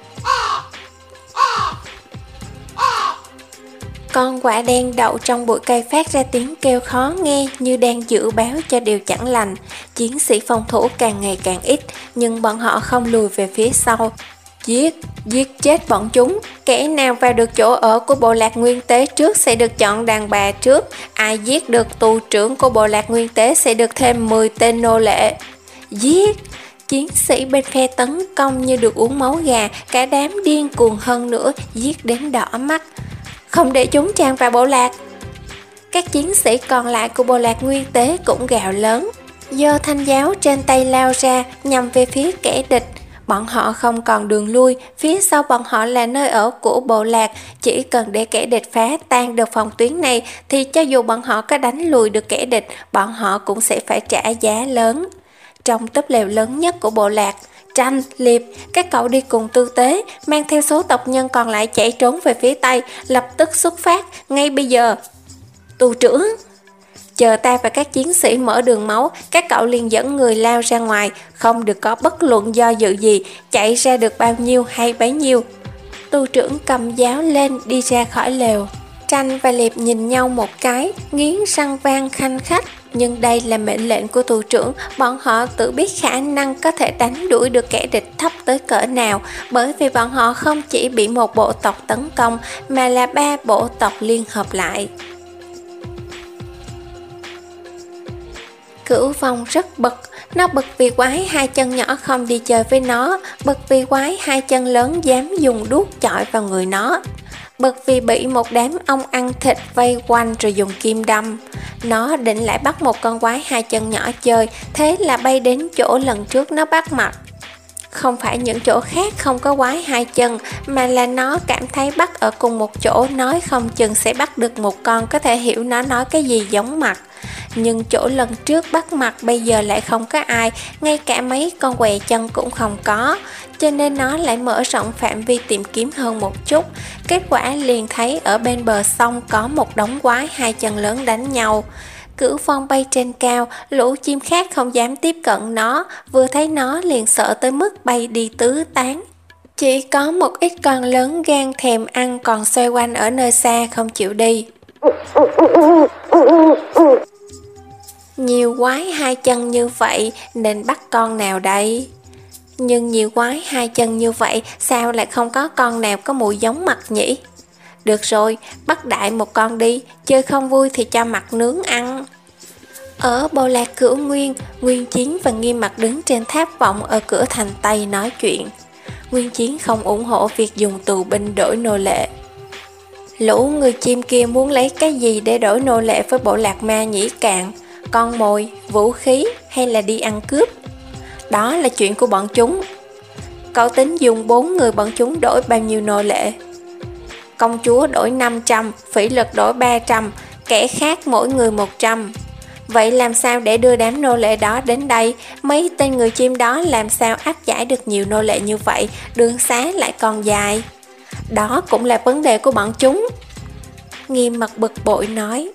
Con quạ đen đậu trong bụi cây phát ra tiếng kêu khó nghe như đang dự báo cho điều chẳng lành. Chiến sĩ phòng thủ càng ngày càng ít, nhưng bọn họ không lùi về phía sau. Giết, giết chết bọn chúng. Kẻ nào vào được chỗ ở của bộ lạc Nguyên Tế trước sẽ được chọn đàn bà trước. Ai giết được tù trưởng của bộ lạc Nguyên Tế sẽ được thêm mười tên nô lệ. Giết! Chiến sĩ bên phe tấn công như được uống máu gà, cả đám điên cuồng hơn nữa, giết đến đỏ mắt. Không để chúng tràn vào bộ lạc. Các chiến sĩ còn lại của bộ lạc Nguyên Tế cũng gào lớn, giơ thanh giáo trên tay lao ra nhằm về phía kẻ địch. Bọn họ không còn đường lui, phía sau bọn họ là nơi ở của bộ lạc, chỉ cần để kẻ địch phá tan được phòng tuyến này thì cho dù bọn họ có đánh lùi được kẻ địch, bọn họ cũng sẽ phải trả giá lớn. Trong túp lều lớn nhất của bộ lạc, Tranh, Liệp, các cậu đi cùng Tư Tế, mang theo số tộc nhân còn lại chạy trốn về phía Tây, lập tức xuất phát, ngay bây giờ. Tù trưởng! Chờ ta và các chiến sĩ mở đường máu, các cậu liền dẫn người lao ra ngoài, không được có bất luận do dự gì, chạy ra được bao nhiêu hay bấy nhiêu. Tù trưởng cầm giáo lên đi ra khỏi lều. Tranh và Liệp nhìn nhau một cái, nghiến răng vang khanh khách. Nhưng đây là mệnh lệnh của thủ trưởng, bọn họ tự biết khả năng có thể đánh đuổi được kẻ địch thấp tới cỡ nào, bởi vì bọn họ không chỉ bị một bộ tộc tấn công, mà là ba bộ tộc liên hợp lại. Cửu Phong rất bực, nó bực vì quái hai chân nhỏ không đi chơi với nó, bực vì quái hai chân lớn dám dùng đuốc chọi vào người nó, bực vì bị một đám ong ăn thịt vây quanh rồi dùng kim đâm. Nó định lại bắt một con quái hai chân nhỏ chơi, thế là bay đến chỗ lần trước nó bắt mặt. Không phải những chỗ khác không có quái hai chân, mà là nó cảm thấy bắt ở cùng một chỗ nói không chừng sẽ bắt được một con có thể hiểu nó nói cái gì giống mặt. Nhưng chỗ lần trước bắt mặt bây giờ lại không có ai, ngay cả mấy con què chân cũng không có, cho nên nó lại mở rộng phạm vi tìm kiếm hơn một chút. Kết quả liền thấy ở bên bờ sông có một đống quái hai chân lớn đánh nhau. Cửu Phong bay trên cao, lũ chim khác không dám tiếp cận nó, vừa thấy nó liền sợ tới mức bay đi tứ tán. Chỉ có một ít con lớn gan thèm ăn còn xoay quanh ở nơi xa không chịu đi. Nhiều quái hai chân như vậy nên bắt con nào đây? Nhưng nhiều quái hai chân như vậy sao lại không có con nào có mùi giống mặt nhỉ? Được rồi, bắt đại một con đi, chơi không vui thì cho mặt nướng ăn. Ở Bộ Lạc Cửu Nguyên, Nguyên Chiến và Nghiêm Mặc đứng trên tháp vọng ở cửa thành Tây nói chuyện. Nguyên Chiến không ủng hộ việc dùng tù binh đổi nô lệ. Lũ người chim kia muốn lấy cái gì để đổi nô lệ với Bộ Lạc Ma nhĩ Cạn? Con mồi, vũ khí hay là đi ăn cướp? Đó là chuyện của bọn chúng. Cậu tính dùng bốn người bọn chúng đổi bao nhiêu nô lệ? Công chúa đổi năm trăm, phỉ lực đổi ba trăm, kẻ khác mỗi người một trăm. Vậy làm sao để đưa đám nô lệ đó đến đây? Mấy tên người chim đó làm sao áp giải được nhiều nô lệ như vậy? Đường xá lại còn dài. Đó cũng là vấn đề của bọn chúng. Nghiêm Mặc bực bội nói.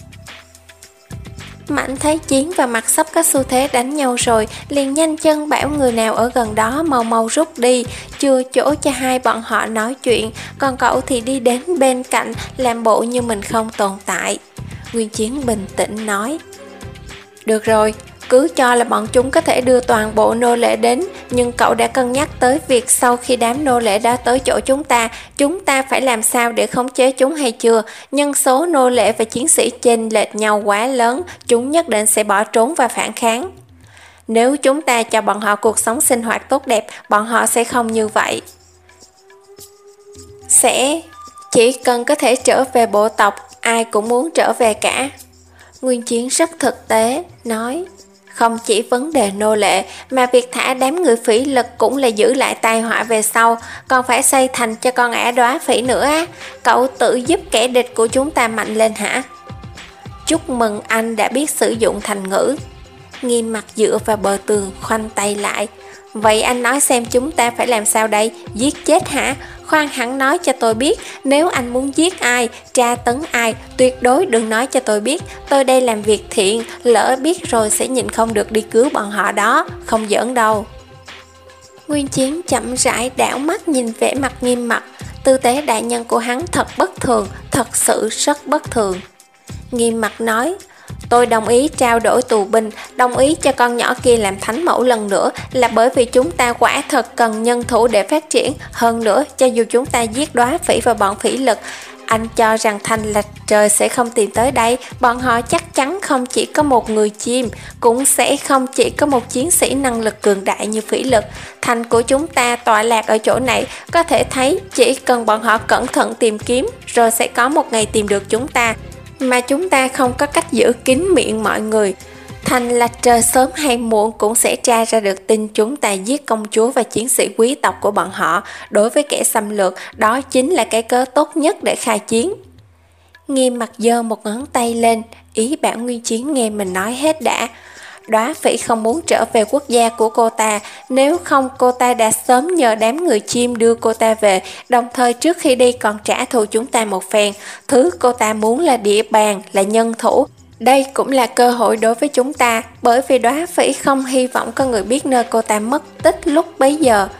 Mạnh thấy Chiến và Mặt sắp có xu thế đánh nhau rồi, liền nhanh chân bảo người nào ở gần đó mau mau rút đi, chừa chỗ cho hai bọn họ nói chuyện, còn cậu thì đi đến bên cạnh làm bộ như mình không tồn tại. Nguyên Chiến bình tĩnh nói. Được rồi, cứ cho là bọn chúng có thể đưa toàn bộ nô lệ đến, nhưng cậu đã cân nhắc tới việc sau khi đám nô lệ đã tới chỗ chúng ta, chúng ta phải làm sao để khống chế chúng hay chưa? Nhân số nô lệ và chiến sĩ chênh lệch nhau quá lớn, chúng nhất định sẽ bỏ trốn và phản kháng. Nếu chúng ta cho bọn họ cuộc sống sinh hoạt tốt đẹp, bọn họ sẽ không như vậy. Sẽ chỉ cần có thể trở về bộ tộc, ai cũng muốn trở về cả. Nguyên Chiến rất thực tế, nói. Không chỉ vấn đề nô lệ, mà việc thả đám người phỉ lực cũng là giữ lại tai họa về sau, còn phải xây thành cho con ả đóa phỉ nữa á. Cậu tự giúp kẻ địch của chúng ta mạnh lên hả? Chúc mừng anh đã biết sử dụng thành ngữ. Nghiêm Mặc dựa vào bờ tường khoanh tay lại. Vậy anh nói xem chúng ta phải làm sao đây? Giết chết hả? Khoan hẳn nói cho tôi biết, nếu anh muốn giết ai, tra tấn ai, tuyệt đối đừng nói cho tôi biết. Tôi đây làm việc thiện, lỡ biết rồi sẽ nhịn không được đi cứu bọn họ đó, không giỡn đâu. Nguyên Chiến chậm rãi đảo mắt nhìn vẻ mặt Nghiêm Mặc, tư thế đại nhân của hắn thật bất thường, thật sự rất bất thường. Nghiêm Mặc nói, tôi đồng ý trao đổi tù binh, đồng ý cho con nhỏ kia làm thánh mẫu lần nữa là bởi vì chúng ta quả thật cần nhân thủ để phát triển. Hơn nữa, cho dù chúng ta giết đóa phỉ và bọn phỉ lực, anh cho rằng Thành Lạch Trời sẽ không tìm tới đây. Bọn họ chắc chắn không chỉ có một người chim, cũng sẽ không chỉ có một chiến sĩ năng lực cường đại như phỉ lực. Thành của chúng ta tọa lạc ở chỗ này, có thể thấy chỉ cần bọn họ cẩn thận tìm kiếm, rồi sẽ có một ngày tìm được chúng ta. Mà chúng ta không có cách giữ kín miệng mọi người. Thành Lạch Trời sớm hay muộn cũng sẽ tra ra được tin chúng ta giết công chúa và chiến sĩ quý tộc của bọn họ. Đối với kẻ xâm lược, đó chính là cái cớ tốt nhất để khai chiến. Nghiêm Mặc giơ một ngón tay lên, ý bảo Nguyên Chiến nghe mình nói hết đã. Đóa phỉ không muốn trở về quốc gia của cô ta, nếu không cô ta đã sớm nhờ đám người chim đưa cô ta về, đồng thời trước khi đi còn trả thù chúng ta một phen. Thứ cô ta muốn là địa bàn, là nhân thủ. Đây cũng là cơ hội đối với chúng ta, bởi vì đóa phỉ không hy vọng có người biết nơi cô ta mất tích lúc bấy giờ.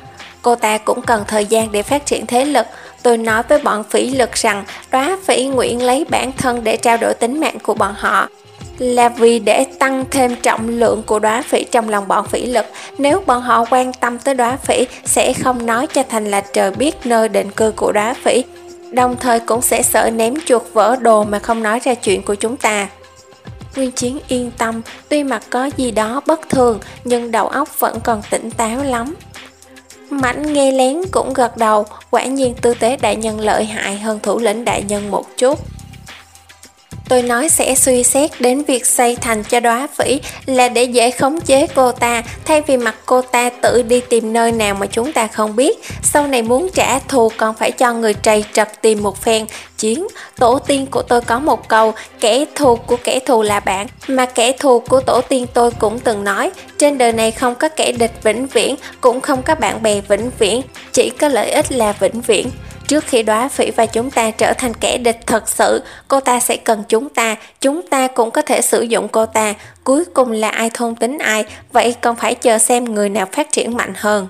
cô ta cũng cần thời gian để phát triển thế lực. Tôi nói với bọn phỉ lực rằng Đóa Phỉ nguyện lấy bản thân để trao đổi tính mạng của bọn họ, là vì để tăng thêm trọng lượng của Đóa Phỉ trong lòng bọn phỉ lực. Nếu bọn họ quan tâm tới Đóa Phỉ, sẽ không nói cho thành là trời biết nơi định cư của Đóa Phỉ, đồng thời cũng sẽ sợ ném chuột vỡ đồ mà không nói ra chuyện của chúng ta. Nguyên Chiến yên tâm, tuy mặt có gì đó bất thường, nhưng đầu óc vẫn còn tỉnh táo lắm. Mãnh nghe lén cũng gật đầu, quả nhiên tư tế đại nhân lợi hại hơn thủ lĩnh đại nhân một chút. Tôi nói sẽ suy xét đến việc xây thành cho Đóa Phỉ là để dễ khống chế cô ta, thay vì mặc cô ta tự đi tìm nơi nào mà chúng ta không biết. Sau này muốn trả thù còn phải cho người trầy trật tìm một phen. Chiến, tổ tiên của tôi có một câu, kẻ thù của kẻ thù là bạn, mà kẻ thù của tổ tiên tôi cũng từng nói, trên đời này không có kẻ địch vĩnh viễn, cũng không có bạn bè vĩnh viễn, chỉ có lợi ích là vĩnh viễn. Trước khi Đóa Phỉ và chúng ta trở thành kẻ địch thật sự, cô ta sẽ cần chúng ta, chúng ta cũng có thể sử dụng cô ta. Cuối cùng là ai thôn tính ai, vậy còn phải chờ xem người nào phát triển mạnh hơn.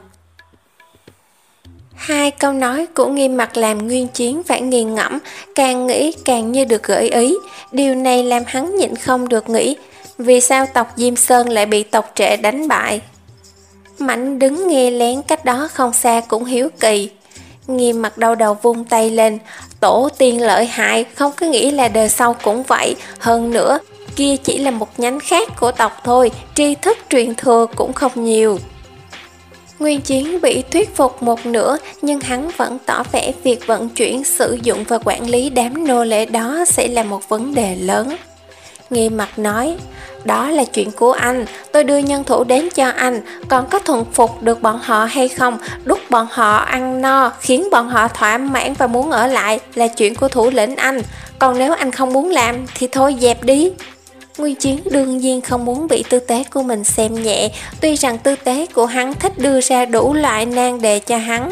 Hai câu nói của Nghiêm Mặc làm Nguyên Chiến phải nghiền ngẫm, càng nghĩ càng như được gợi ý. Điều này làm hắn nhịn không được nghĩ, vì sao tộc Diêm Sơn lại bị tộc Trệ đánh bại? Mãnh đứng nghe lén cách đó không xa cũng hiếu kỳ. Nghiêm Mặc đau đầu vung tay lên, tổ tiên lợi hại không có nghĩa là đời sau cũng vậy, hơn nữa kia chỉ là một nhánh khác của tộc thôi, tri thức truyền thừa cũng không nhiều. Nguyên Chiến bị thuyết phục một nửa, nhưng hắn vẫn tỏ vẻ việc vận chuyển, sử dụng và quản lý đám nô lệ đó sẽ là một vấn đề lớn. Nghiêm Mặc nói, đó là chuyện của anh, tôi đưa nhân thủ đến cho anh, còn có thuần phục được bọn họ hay không, đút bọn họ ăn no, khiến bọn họ thỏa mãn và muốn ở lại là chuyện của thủ lĩnh anh, còn nếu anh không muốn làm thì thôi dẹp đi. Nguyên Chiến đương nhiên không muốn bị tư tế của mình xem nhẹ, tuy rằng tư tế của hắn thích đưa ra đủ loại nan đề cho hắn.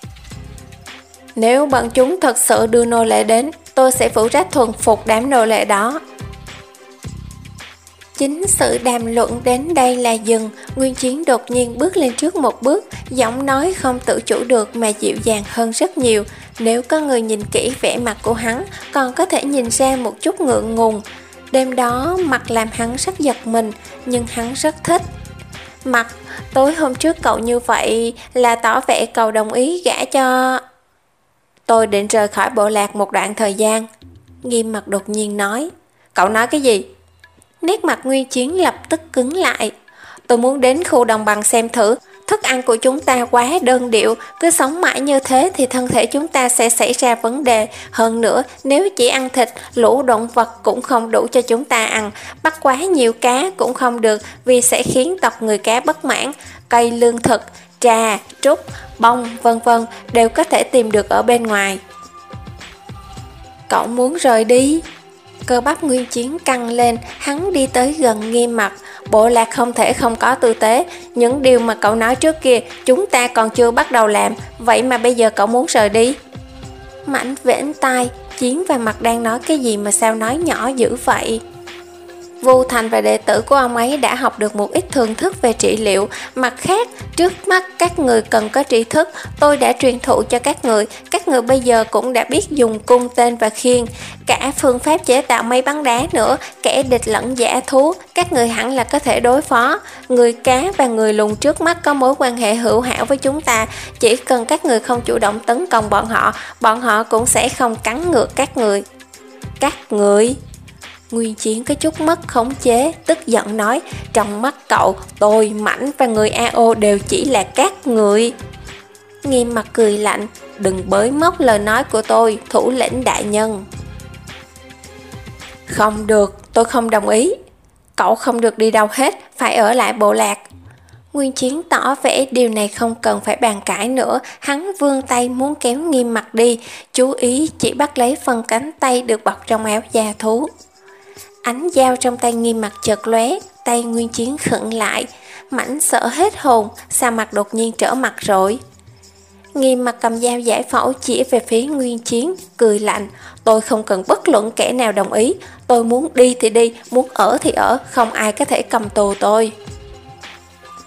Nếu bọn chúng thật sự đưa nô lệ đến, tôi sẽ phụ trách thuần phục đám nô lệ đó. Chính sự đàm luận đến đây là dừng, Nguyên Chiến đột nhiên bước lên trước một bước, giọng nói không tự chủ được mà dịu dàng hơn rất nhiều. Nếu có người nhìn kỹ vẻ mặt của hắn, còn có thể nhìn ra một chút ngượng ngùng. Đêm đó mặt làm hắn rất giật mình, nhưng hắn rất thích. Mặt, tối hôm trước cậu như vậy là tỏ vẻ cậu đồng ý gả cho... Tôi định rời khỏi bộ lạc một đoạn thời gian. Nghiêm Mặc đột nhiên nói. Cậu nói cái gì? Nét mặt Nguyên Chiến lập tức cứng lại. Tôi muốn đến khu đồng bằng xem thử, thức ăn của chúng ta quá đơn điệu, cứ sống mãi như thế thì thân thể chúng ta sẽ xảy ra vấn đề. Hơn nữa, nếu chỉ ăn thịt, lũ động vật cũng không đủ cho chúng ta ăn, bắt quá nhiều cá cũng không được vì sẽ khiến tộc người cá bất mãn. Cây lương thực, trà, trúc, bông, vân vân đều có thể tìm được ở bên ngoài. Cậu muốn rời đi? Cơ bắp Nguyên Chiến căng lên, hắn đi tới gần Nghiêm Mặc. Bộ lạc không thể không có tư tế, những điều mà cậu nói trước kia chúng ta còn chưa bắt đầu làm, vậy mà bây giờ cậu muốn rời đi? Mãnh vểnh tai, Chiến và Mặc đang nói cái gì mà sao nói nhỏ dữ vậy? Vu Thành và đệ tử của ông ấy đã học được một ít thường thức về trị liệu. Mặt khác, trước mắt các người cần có tri thức, tôi đã truyền thụ cho các người. Các người bây giờ cũng đã biết dùng cung tên và khiên, cả phương pháp chế tạo máy bắn đá nữa, kẻ địch lẫn dã thú, các người hẳn là có thể đối phó. Người cá và người lùn trước mắt có mối quan hệ hữu hảo với chúng ta, chỉ cần các người không chủ động tấn công bọn họ, bọn họ cũng sẽ không cắn ngược các người. Các người... Nguyên Chiến có chút mất khống chế, tức giận nói, trong mắt cậu, tôi, Mãnh và người a o đều chỉ là các người. Nghiêm Mặc cười lạnh, đừng bới móc lời nói của tôi, thủ lĩnh đại nhân. Không được, tôi không đồng ý. Cậu không được đi đâu hết, phải ở lại bộ lạc. Nguyên Chiến tỏ vẻ điều này không cần phải bàn cãi nữa, hắn vươn tay muốn kéo Nghiêm Mặc đi, chú ý chỉ bắt lấy phần cánh tay được bọc trong áo da thú. Ánh dao trong tay Nghiêm Mặc chợt lóe, tay Nguyên Chiến khựng lại. Mãnh sợ hết hồn, Sa Mặt đột nhiên trở mặt rồi. Nghiêm Mặc cầm dao giải phẫu chỉ về phía Nguyên Chiến, cười lạnh, tôi không cần bất luận kẻ nào đồng ý, tôi muốn đi thì đi, muốn ở thì ở, không ai có thể cầm tù tôi.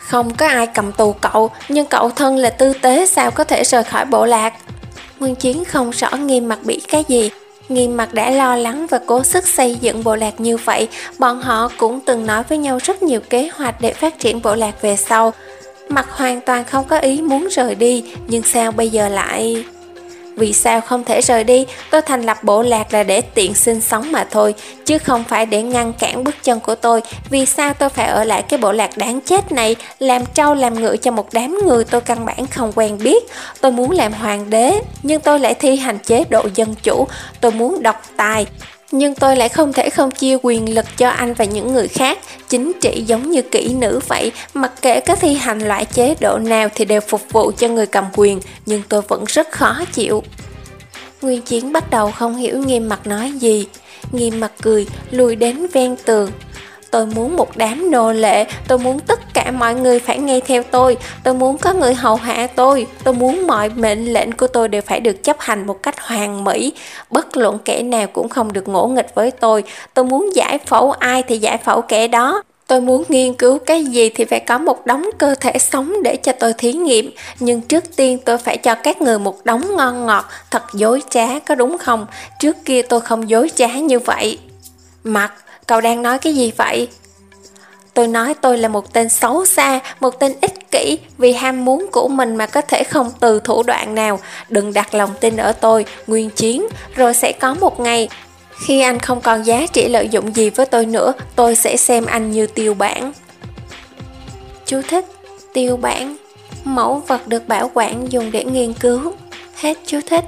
Không có ai cầm tù cậu, nhưng cậu thân là tư tế sao có thể rời khỏi bộ lạc? Nguyên Chiến không rõ Nghiêm Mặc bị cái gì. Nghiêm Mặc đã lo lắng và cố sức xây dựng bộ lạc như vậy. Bọn họ cũng từng nói với nhau rất nhiều kế hoạch để phát triển bộ lạc về sau. Mặc hoàn toàn không có ý muốn rời đi, nhưng sao bây giờ lại... Vì sao không thể rời đi? Tôi thành lập bộ lạc là để tiện sinh sống mà thôi, chứ không phải để ngăn cản bước chân của tôi. Vì sao tôi phải ở lại cái bộ lạc đáng chết này, làm trâu làm ngựa cho một đám người tôi căn bản không quen biết? Tôi muốn làm hoàng đế, nhưng tôi lại thi hành chế độ dân chủ. Tôi muốn độc tài, nhưng tôi lại không thể không chia quyền lực cho anh và những người khác. Chính trị giống như kỹ nữ vậy, mặc kệ có thi hành loại chế độ nào thì đều phục vụ cho người cầm quyền, nhưng tôi vẫn rất khó chịu. Nguyên Chiến bắt đầu không hiểu Nghiêm Mặc nói gì. Nghiêm Mặc cười, lùi đến ven tường. Tôi muốn một đám nô lệ, tôi muốn tất cả mọi người phải nghe theo tôi, tôi muốn có người hầu hạ tôi, tôi muốn mọi mệnh lệnh của tôi đều phải được chấp hành một cách hoàn mỹ, bất luận kẻ nào cũng không được ngỗ nghịch với tôi. Tôi muốn giải phẫu ai thì giải phẫu kẻ đó. Tôi muốn nghiên cứu cái gì thì phải có một đống cơ thể sống để cho tôi thí nghiệm, nhưng trước tiên tôi phải cho các người một đống ngon ngọt, thật dối trá có đúng không? Trước kia tôi không dối trá như vậy. Mặc, cậu đang nói cái gì vậy? Tôi nói tôi là một tên xấu xa, một tên ích kỷ, vì ham muốn của mình mà có thể không từ thủ đoạn nào. Đừng đặt lòng tin ở tôi, Nguyên Chiến, rồi sẽ có một ngày, khi anh không còn giá trị lợi dụng gì với tôi nữa, tôi sẽ xem anh như tiêu bản. Chú thích: tiêu bản, mẫu vật được bảo quản dùng để nghiên cứu. Hết chú thích.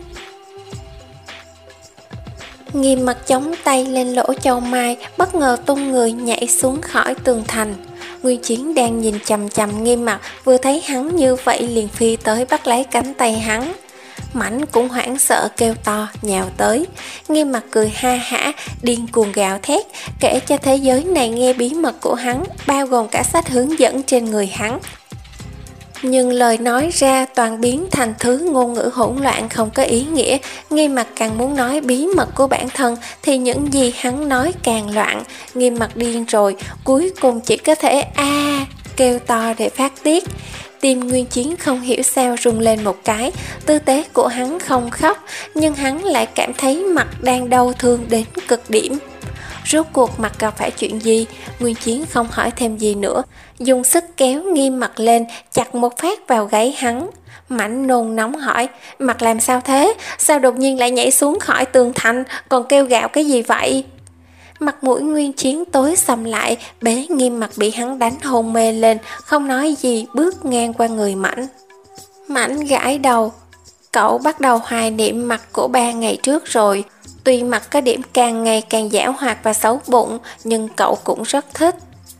Nghiêm Mặc chống tay lên lỗ châu mai, bất ngờ tung người nhảy xuống khỏi tường thành. Nguyên Chiến đang nhìn chằm chằm Nghiêm Mặc, vừa thấy hắn như vậy liền phi tới bắt lấy cánh tay hắn. Mảnh cũng hoảng sợ kêu to, nhào tới. Nghiêm Mặc cười ha hả, điên cuồng gào thét, kể cho thế giới này nghe bí mật của hắn, bao gồm cả sách hướng dẫn trên người hắn. Nhưng lời nói ra toàn biến thành thứ ngôn ngữ hỗn loạn không có ý nghĩa. Nghiêm Mặc càng muốn nói bí mật của bản thân thì những gì hắn nói càng loạn. Nghiêm Mặc điên rồi, cuối cùng chỉ có thể a à, kêu to để phát tiết. Tim Nguyên Chiến không hiểu sao rung lên một cái. Tư thế của hắn không khóc, nhưng hắn lại cảm thấy mặt đang đau thương đến cực điểm. Rốt cuộc Mặc gặp phải chuyện gì? Nguyên Chiến không hỏi thêm gì nữa, dùng sức kéo Nghiêm Mặc lên, chặt một phát vào gáy hắn. Mảnh nôn nóng hỏi, Mặc làm sao thế? Sao đột nhiên lại nhảy xuống khỏi tường thành, còn kêu gào cái gì vậy? Mặt mũi Nguyên Chiến tối sầm lại, bế Nghiêm Mặc bị hắn đánh hôn mê lên, không nói gì, bước ngang qua người Mảnh. Mảnh gãi đầu, cậu bắt đầu hoài niệm Mặc của ba ngày trước rồi. Tuy Mặc có điểm càng ngày càng giảo hoạt và xấu bụng, nhưng cậu cũng rất thích.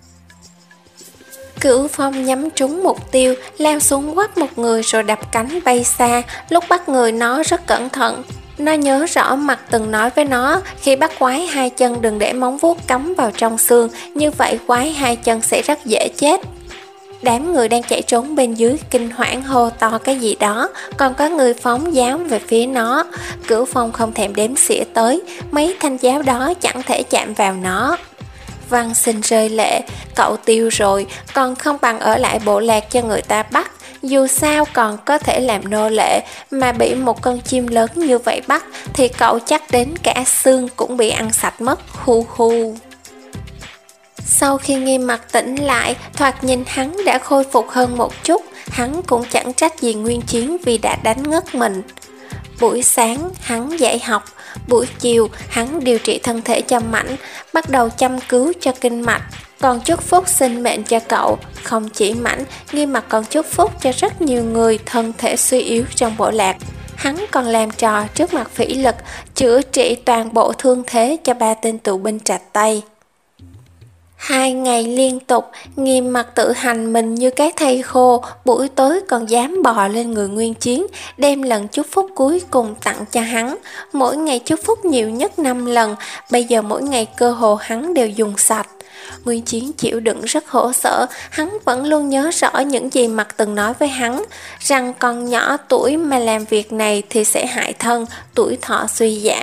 Cửu Phong nhắm trúng mục tiêu, lao xuống quắp một người rồi đập cánh bay xa. Lúc bắt người nó rất cẩn thận. Nó nhớ rõ Mặc từng nói với nó, khi bắt quái hai chân đừng để móng vuốt cắm vào trong xương, như vậy quái hai chân sẽ rất dễ chết. Đám người đang chạy trốn bên dưới kinh hoảng hô to cái gì đó, còn có người phóng giáo về phía nó. Cửu Phong không thèm đếm xỉa tới, mấy thanh giáo đó chẳng thể chạm vào nó. Văn Sinh rơi lệ, cậu tiêu rồi, còn không bằng ở lại bộ lạc cho người ta bắt. Dù sao còn có thể làm nô lệ, mà bị một con chim lớn như vậy bắt thì cậu chắc đến cả xương cũng bị ăn sạch mất, hu hu. Sau khi Nghiêm Mặc tỉnh lại, thoạt nhìn hắn đã khôi phục hơn một chút. Hắn cũng chẳng trách gì Nguyên Chiến vì đã đánh ngất mình. Buổi sáng hắn dạy học, buổi chiều hắn điều trị thân thể cho Mảnh, bắt đầu chăm cứu cho kinh mạch, còn chúc phúc sinh mệnh cho cậu. Không chỉ Mảnh, Nghiêm Mặc còn chúc phúc cho rất nhiều người thân thể suy yếu trong bộ lạc. Hắn còn làm trò trước mặt Phỉ Lực, chữa trị toàn bộ thương thế cho ba tên tù binh Trạch Tây. Hai ngày liên tục, Nghiêm Mặc tự hành mình như cái thây khô, buổi tối còn dám bò lên người Nguyên Chiến, đem lần chúc phúc cuối cùng tặng cho hắn. Mỗi ngày chúc phúc nhiều nhất năm lần, bây giờ mỗi ngày cơ hồ hắn đều dùng sạch. Nguyên Chiến chịu đựng rất khổ sở, hắn vẫn luôn nhớ rõ những gì Mặc từng nói với hắn, rằng còn nhỏ tuổi mà làm việc này thì sẽ hại thân, tuổi thọ suy giảm.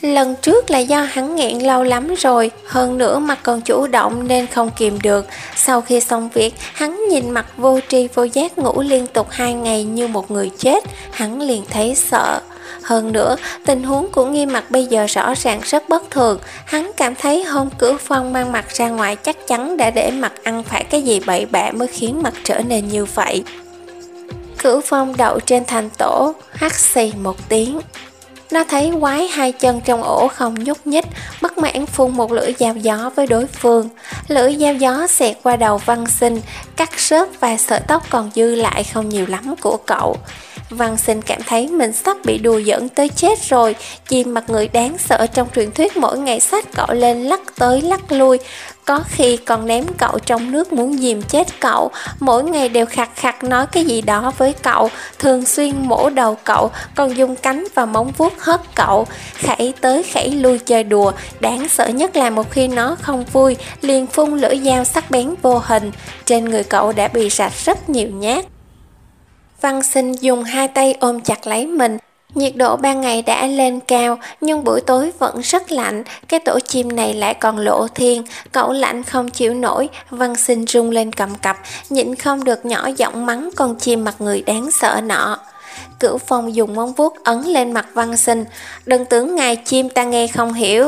Lần trước là do hắn nghẹn lâu lắm rồi, hơn nữa mặt còn chủ động nên không kìm được. Sau khi xong việc, hắn nhìn mặt vô tri vô giác ngủ liên tục hai ngày như một người chết, hắn liền thấy sợ. Hơn nữa, tình huống của Nghi Mặc bây giờ rõ ràng rất bất thường. Hắn cảm thấy hôm Cửu Phong mang mặt ra ngoài chắc chắn đã để mặt ăn phải cái gì bậy bạ mới khiến mặt trở nên như vậy. Cửu Phong đậu trên thành tổ, hắt xì một tiếng. Nó thấy quái hai chân trong ổ không nhúc nhích, bất mãn phun một lưỡi dao gió với đối phương. Lưỡi dao gió xẹt qua đầu Văn Sinh, cắt rớt vài sợi tóc còn dư lại không nhiều lắm của cậu. Văn Sinh cảm thấy mình sắp bị đùa giỡn tới chết rồi. Chim mặt người đáng sợ trong truyền thuyết mỗi ngày xách cậu lên lắc tới lắc lui, có khi còn ném cậu trong nước muốn dìm chết cậu. Mỗi ngày đều khạc khạc nói cái gì đó với cậu, thường xuyên mổ đầu cậu, còn dùng cánh và móng vuốt hất cậu, khẩy tới khẩy lui chơi đùa. Đáng sợ nhất là một khi nó không vui, liền phun lưỡi dao sắc bén vô hình. Trên người cậu đã bị rạch rất nhiều nhát. Văn Sinh dùng hai tay ôm chặt lấy mình. Nhiệt độ ban ngày đã lên cao, nhưng buổi tối vẫn rất lạnh. Cái tổ chim này lại còn lộ thiên, cậu lạnh không chịu nổi. Văn Sinh rung lên cầm cập, nhịn không được nhỏ giọng mắng con chim mặt người đáng sợ nọ. Cửu Phong dùng móng vuốt ấn lên mặt Văn Sinh. Đừng tưởng ngài chim ta nghe không hiểu.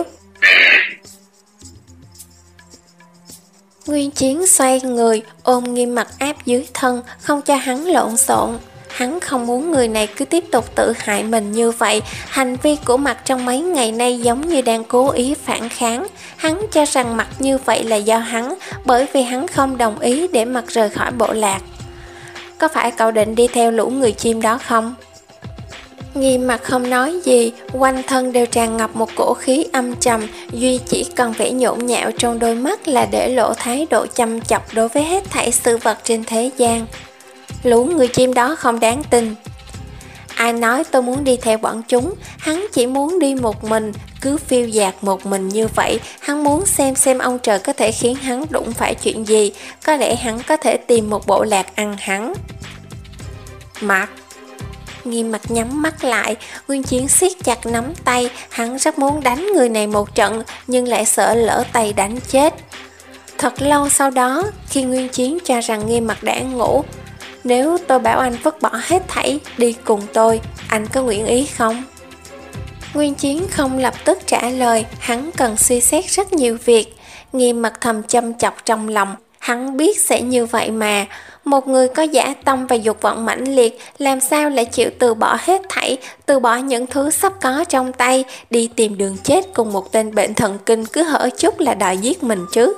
Nguyên Chiến xoay người, ôm Nghiêm Mặc áp dưới thân, không cho hắn lộn xộn. Hắn không muốn người này cứ tiếp tục tự hại mình như vậy. Hành vi của Mặc trong mấy ngày nay giống như đang cố ý phản kháng. Hắn cho rằng Mặc như vậy là do hắn, bởi vì hắn không đồng ý để Mặc rời khỏi bộ lạc. Có phải cậu định đi theo lũ người chim đó không? Nghiêm Mặc không nói gì, quanh thân đều tràn ngập một cổ khí âm trầm, duy chỉ cần vẻ nhộn nhạo trong đôi mắt là để lộ thái độ chăm chọc đối với hết thảy sự vật trên thế gian. Lũ người chim đó không đáng tin. Ai nói tôi muốn đi theo bọn chúng, hắn chỉ muốn đi một mình, cứ phiêu dạt một mình như vậy. Hắn muốn xem xem ông trời có thể khiến hắn đụng phải chuyện gì, có lẽ hắn có thể tìm một bộ lạc ăn hắn. Mặc Nghiêm Mặc nhắm mắt lại, Nguyên Chiến siết chặt nắm tay, hắn rất muốn đánh người này một trận, nhưng lại sợ lỡ tay đánh chết. Thật lâu sau đó, khi Nguyên Chiến cho rằng Nghiêm Mặc đã ngủ, nếu tôi bảo anh vứt bỏ hết thảy, đi cùng tôi, anh có nguyện ý không? Nguyên Chiến không lập tức trả lời, hắn cần suy xét rất nhiều việc. Nghiêm Mặc thầm châm chọc trong lòng, hắn biết sẽ như vậy mà. Một người có dã tâm và dục vọng mãnh liệt, làm sao lại chịu từ bỏ hết thảy, từ bỏ những thứ sắp có trong tay, đi tìm đường chết cùng một tên bệnh thần kinh cứ hở chút là đòi giết mình chứ.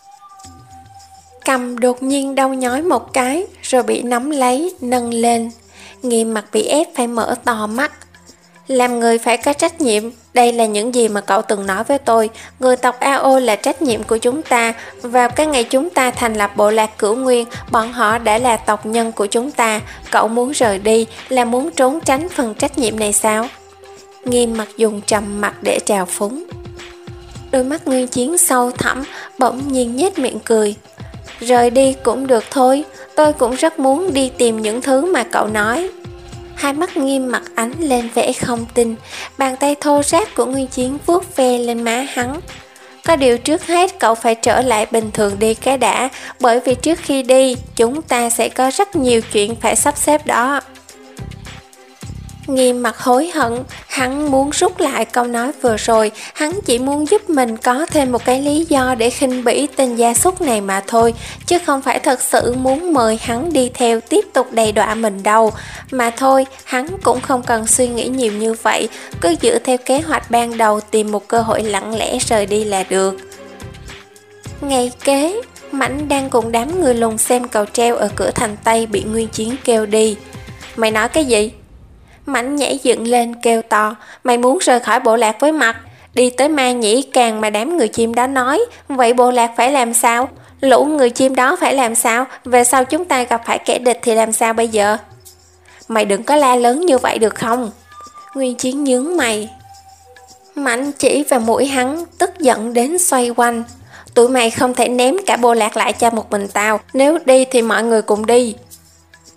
Cầm đột nhiên đau nhói một cái, rồi bị nắm lấy, nâng lên. Nghiêm Mặc bị ép phải mở to mắt. Làm người phải có trách nhiệm, đây là những gì mà cậu từng nói với tôi. Người tộc a o là trách nhiệm của chúng ta. Vào cái ngày chúng ta thành lập bộ lạc Cửu Nguyên, bọn họ đã là tộc nhân của chúng ta. Cậu muốn rời đi là muốn trốn tránh phần trách nhiệm này sao? Nghiêm Mặc dùng trầm mặt để trào phúng. Đôi mắt Nguyên Chiến sâu thẳm, bỗng nhiên nhếch miệng cười. Rời đi cũng được thôi, tôi cũng rất muốn đi tìm những thứ mà cậu nói. Hai mắt Nghiêm Mặc ánh lên vẻ không tin, bàn tay thô ráp của Nguyên Chiến vuốt ve lên má hắn. Có điều trước hết cậu phải trở lại bình thường đi cái đã, bởi vì trước khi đi, chúng ta sẽ có rất nhiều chuyện phải sắp xếp đó. Nghiêm Mặc hối hận, hắn muốn rút lại câu nói vừa rồi, hắn chỉ muốn giúp mình có thêm một cái lý do để khinh bỉ tên gia súc này mà thôi, chứ không phải thật sự muốn mời hắn đi theo tiếp tục đày đọa mình đâu. Mà thôi, hắn cũng không cần suy nghĩ nhiều như vậy, cứ dựa theo kế hoạch ban đầu tìm một cơ hội lặng lẽ rời đi là được. Ngày kế, Mãnh đang cùng đám người lùng xem cầu treo ở cửa thành Tây bị Nguyên Chiến kêu đi. Mày nói cái gì? Mãnh nhảy dựng lên kêu to, mày muốn rời khỏi bộ lạc với Mặc, đi tới Ma Nhĩ Càng mà đám người chim đó nói, vậy bộ lạc phải làm sao? Lũ người chim đó phải làm sao? Về sau chúng ta gặp phải kẻ địch thì làm sao bây giờ? Mày đừng có la lớn như vậy được không? Nguyên Chiến nhướng mày. Mãnh chỉ vào mũi hắn, tức giận đến xoay quanh. Tụi mày không thể ném cả bộ lạc lại cho một mình tao, nếu đi thì mọi người cùng đi.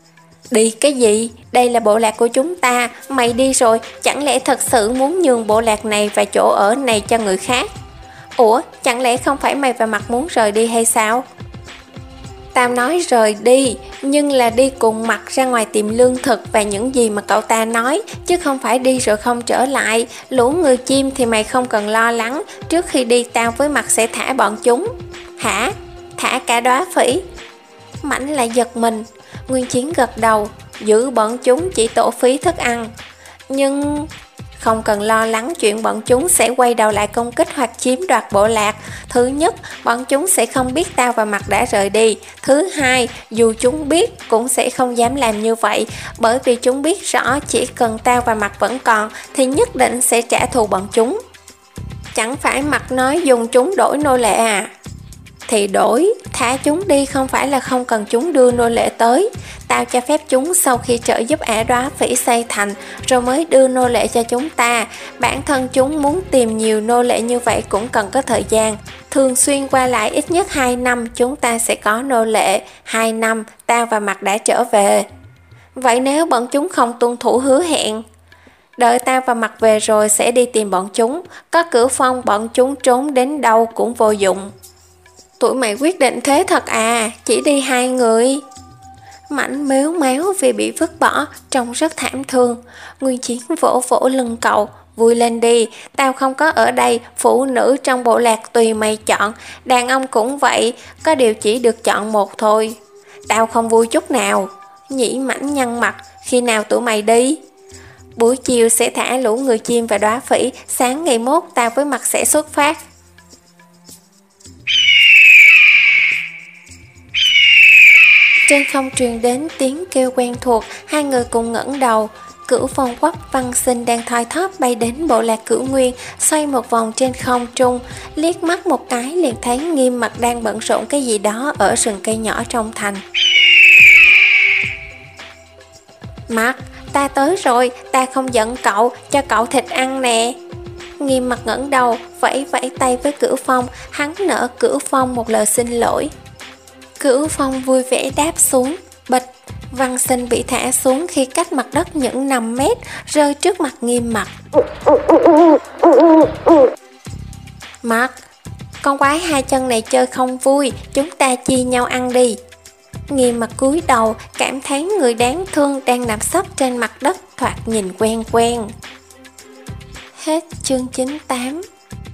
Đi cái gì? Đây là bộ lạc của chúng ta, mày đi rồi, chẳng lẽ thật sự muốn nhường bộ lạc này và chỗ ở này cho người khác? Ủa, chẳng lẽ không phải mày và Mặt muốn rời đi hay sao? Tao nói rời đi, nhưng là đi cùng Mặt ra ngoài tìm lương thực và những gì mà cậu ta nói, chứ không phải đi rồi không trở lại. Lũ người chim thì mày không cần lo lắng, trước khi đi tao với Mặt sẽ thả bọn chúng. Hả? Thả cả đóa phỉ? Mảnh lại giật mình. Nguyên Chiến gật đầu, giữ bọn chúng chỉ tổ phí thức ăn. Nhưng không cần lo lắng chuyện bọn chúng sẽ quay đầu lại công kích hoặc chiếm đoạt bộ lạc. Thứ nhất, bọn chúng sẽ không biết tao và Mặt đã rời đi. Thứ hai, dù chúng biết cũng sẽ không dám làm như vậy, bởi vì chúng biết rõ chỉ cần tao và Mặt vẫn còn thì nhất định sẽ trả thù bọn chúng. Chẳng phải Mặt nói dùng chúng đổi nô lệ à? Thì đổi, thả chúng đi không phải là không cần chúng đưa nô lệ tới. Tao cho phép chúng sau khi trợ giúp ả đóa phỉ xây thành rồi mới đưa nô lệ cho chúng ta. Bản thân chúng muốn tìm nhiều nô lệ như vậy cũng cần có thời gian. Thường xuyên qua lại ít nhất hai năm chúng ta sẽ có nô lệ. Hai năm tao và Mặt đã trở về. Vậy nếu bọn chúng không tuân thủ hứa hẹn? Đợi tao và Mặt về rồi sẽ đi tìm bọn chúng. Có Cửu Phong bọn chúng trốn đến đâu cũng vô dụng. Tụi mày quyết định thế thật à? Chỉ đi hai người? Mảnh mếu máu vì bị vứt bỏ, trông rất thảm thương. Nguyên Chiến vỗ vỗ lưng cậu, vui lên đi, tao không có ở đây, phụ nữ trong bộ lạc tùy mày chọn, đàn ông cũng vậy, có điều chỉ được chọn một thôi. Tao không vui chút nào. Nhĩ Mảnh nhăn mặt, khi nào tụi mày đi? Buổi chiều sẽ thả lũ người chim và đóa phỉ, sáng ngày mốt tao với Mặt sẽ xuất phát. Trên không truyền đến tiếng kêu quen thuộc, hai người cùng ngẩng đầu. Cửu Phong Quắc Văn Sinh đang thoi thóp bay đến bộ lạc Cửu Nguyên, xoay một vòng trên không trung, liếc mắt một cái liền thấy Nghiêm Mặc đang bận rộn cái gì đó ở rừng cây nhỏ trong thành. Mặc, ta tới rồi, ta không giận cậu, cho cậu thịt ăn nè. Nghiêm Mặc ngẩng đầu, vẫy vẫy tay với Cửu Phong, hắn nở Cửu Phong một lời xin lỗi. Cửu Phong vui vẻ đáp xuống, bịch, Văn Sinh bị thả xuống khi cách mặt đất những năm mét, rơi trước mặt Nghiêm Mặc. Mặc, con quái hai chân này chơi không vui, chúng ta chia nhau ăn đi. Nghiêm Mặc cúi đầu, cảm thấy người đáng thương đang nằm sấp trên mặt đất thoạt nhìn quen quen. Hết chương chín mươi tám.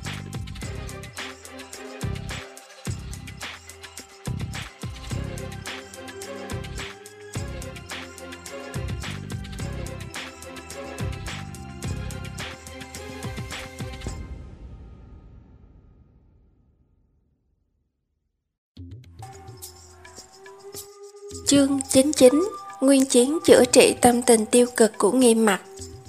Chương chín mươi chín. Nguyên Chiến chữa trị tâm tình tiêu cực của Nghiêm Mặc.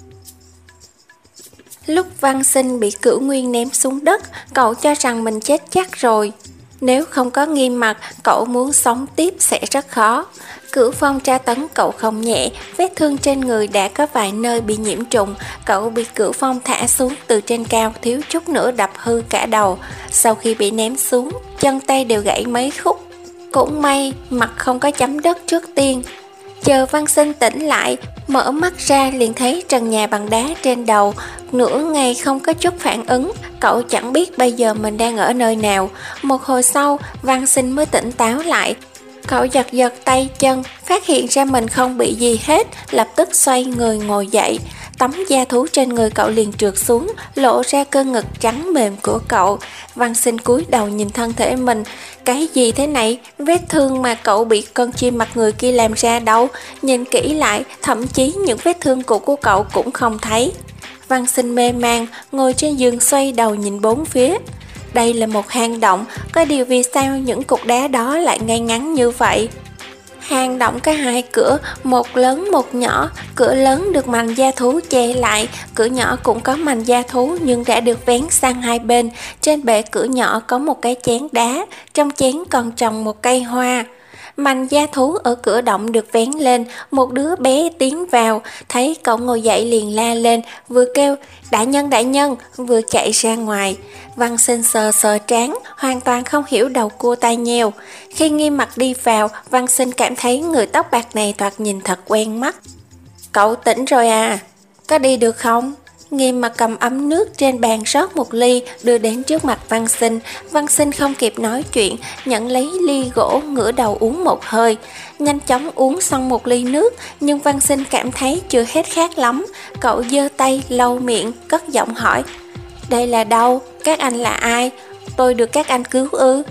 Lúc Văn Sinh bị Cửu Nguyên ném xuống đất, cậu cho rằng mình chết chắc rồi. Nếu không có Nghiêm Mặc, cậu muốn sống tiếp sẽ rất khó. Cửu Phong tra tấn cậu không nhẹ, vết thương trên người đã có vài nơi bị nhiễm trùng. Cậu bị Cửu Phong thả xuống từ trên cao, thiếu chút nữa đập hư cả đầu. Sau khi bị ném xuống, chân tay đều gãy mấy khúc. Cũng may mặt không có chấm đất trước tiên. Chờ Văn Sinh tỉnh lại, mở mắt ra liền thấy trần nhà bằng đá trên đầu. Nửa ngày không có chút phản ứng, cậu chẳng biết bây giờ mình đang ở nơi nào. Một hồi sau, Văn Sinh mới tỉnh táo lại. Cậu giật giật tay chân, phát hiện ra mình không bị gì hết, lập tức xoay người ngồi dậy. Tấm da thú trên người cậu liền trượt xuống, lộ ra cơ ngực trắng mềm của cậu. Văn Sinh cúi đầu nhìn thân thể mình. Cái gì thế này? Vết thương mà cậu bị con chim mặt người kia làm ra đâu? Nhìn kỹ lại, thậm chí những vết thương cũ của cậu cũng không thấy. Văn Sinh mê man, ngồi trên giường xoay đầu nhìn bốn phía. Đây là một hang động, có điều vì sao những cục đá đó lại ngay ngắn như vậy? Hang động có hai cửa, một lớn một nhỏ. Cửa lớn được mành da thú che lại, cửa nhỏ cũng có mành da thú nhưng đã được vén sang hai bên. Trên bệ cửa nhỏ có một cái chén đá, trong chén còn trồng một cây hoa. Mành da thú ở cửa động được vén lên, một đứa bé tiến vào, thấy cậu ngồi dậy liền la lên, vừa kêu đại nhân đại nhân, vừa chạy ra ngoài. Văn Sinh sờ sờ trán, hoàn toàn không hiểu đầu cua tai nheo. Khi Nghiêm Mặc đi vào, Văn Sinh cảm thấy người tóc bạc này thoạt nhìn thật quen mắt. Cậu tỉnh rồi à? Có đi được không? Nghiêm Mặc cầm ấm nước trên bàn rót một ly, đưa đến trước mặt Văn Sinh. Văn Sinh không kịp nói chuyện, nhận lấy ly gỗ, ngửa đầu uống một hơi. Nhanh chóng uống xong một ly nước, nhưng Văn Sinh cảm thấy chưa hết khát lắm. Cậu giơ tay lau miệng, cất giọng hỏi: đây là đâu? Các anh là ai? Tôi được các anh cứu ư?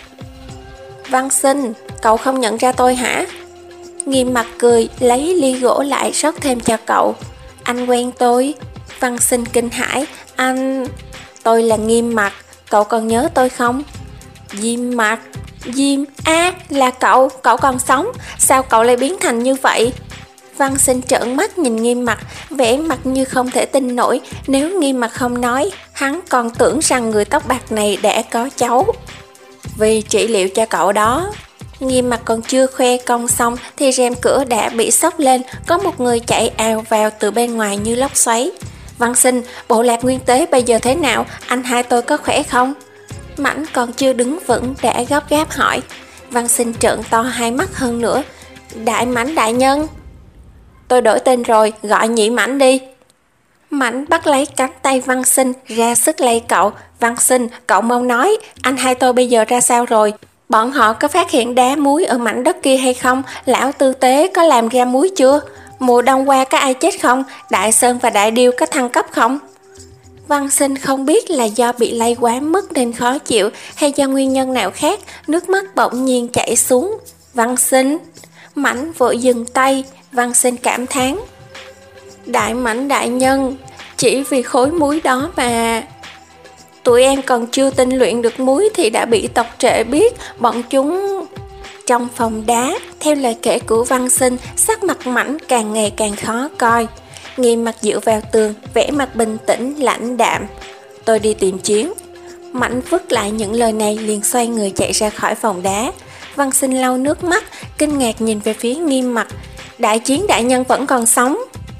Văn Sinh, cậu không nhận ra tôi hả? Nghiêm Mặc cười, lấy ly gỗ lại rót thêm cho cậu. Anh quen tôi. Văn Sinh kinh hãi. Anh... Tôi là Nghiêm Mặc, cậu còn nhớ tôi không? Diêm Mặc? Diêm... À, là cậu, cậu còn sống. Sao cậu lại biến thành như vậy? Văn Sinh trợn mắt nhìn Nghiêm Mặc, vẻ mặt như không thể tin nổi. Nếu Nghiêm Mặc không nói, hắn còn tưởng rằng người tóc bạc này đã có cháu. Vì trị liệu cho cậu đó. Nghiêm Mặc còn chưa khoe công xong thì rèm cửa đã bị xốc lên, có một người chạy ào vào từ bên ngoài như lốc xoáy. Văn Sinh, bộ lạc nguyên tế bây giờ thế nào? Anh hai tôi có khỏe không? Mãnh còn chưa đứng vững đã gấp gáp hỏi. Văn Sinh trợn to hai mắt hơn nữa. Đại Mãnh đại nhân. Tôi đổi tên rồi, gọi Nhị Mãnh đi. Mãnh bắt lấy cánh tay Văn Sinh, ra sức lay cậu. Văn Sinh, cậu mau nói, anh hai tôi bây giờ ra sao rồi? Bọn họ có phát hiện đá muối ở mảnh đất kia hay không? Lão tư tế có làm ra muối chưa? Mùa đông qua có ai chết không? Đại Sơn và Đại Điêu có thăng cấp không? Văn Sinh không biết là do bị lay quá mức nên khó chịu hay do nguyên nhân nào khác, nước mắt bỗng nhiên chảy xuống. Văn Sinh. Mãnh vội dừng tay. Văn Sinh cảm thán. Đại Mãnh đại nhân, chỉ vì khối muối đó mà... Tụi em còn chưa tinh luyện được muối thì đã bị tộc trệ biết, bọn chúng... Trong phòng đá, theo lời kể của Văn Sinh, sắc mặt Mãnh càng ngày càng khó coi. Nghiêm Mặc dựa vào tường, vẻ mặt bình tĩnh, lãnh đạm. Tôi đi tìm Chiến. Mãnh vứt lại những lời này liền xoay người chạy ra khỏi phòng đá. Văn Sinh lau nước mắt, kinh ngạc nhìn về phía Nghiêm Mặc. Đại Chiến đại nhân vẫn còn sống.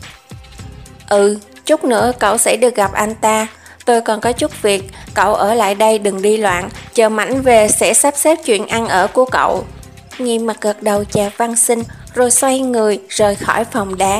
Ừ, chút nữa cậu sẽ được gặp anh ta. Tôi còn có chút việc, cậu ở lại đây đừng đi loạn, chờ Mãnh về sẽ sắp xếp chuyện ăn ở của cậu. Nghiêm Mặc gật đầu chào Văn Sinh rồi xoay người rời khỏi phòng đá.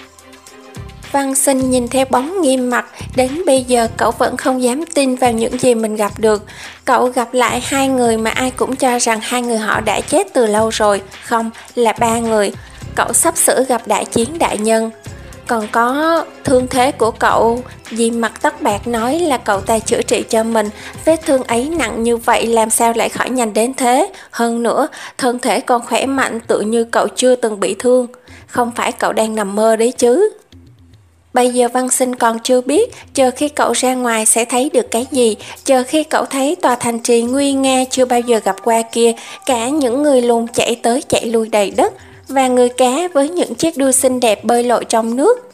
Văn Sinh nhìn theo bóng Nghiêm Mặc, đến bây giờ cậu vẫn không dám tin vào những gì mình gặp được. Cậu gặp lại hai người mà ai cũng cho rằng hai người họ đã chết từ lâu rồi, không, là ba người. Cậu sắp sửa gặp Đại Chiến đại nhân. Còn có thương thế của cậu, Diêm Mặc tóc bạc nói là cậu ta chữa trị cho mình, vết thương ấy nặng như vậy làm sao lại khỏi nhanh đến thế. Hơn nữa, thân thể còn khỏe mạnh tự như cậu chưa từng bị thương. Không phải cậu đang nằm mơ đấy chứ. Bây giờ Văn Sinh còn chưa biết, chờ khi cậu ra ngoài sẽ thấy được cái gì, chờ khi cậu thấy tòa thành trì nguy nga chưa bao giờ gặp qua kia, cả những người lùn chạy tới chạy lui đầy đất, và người cá với những chiếc đuôi xinh đẹp bơi lội trong nước.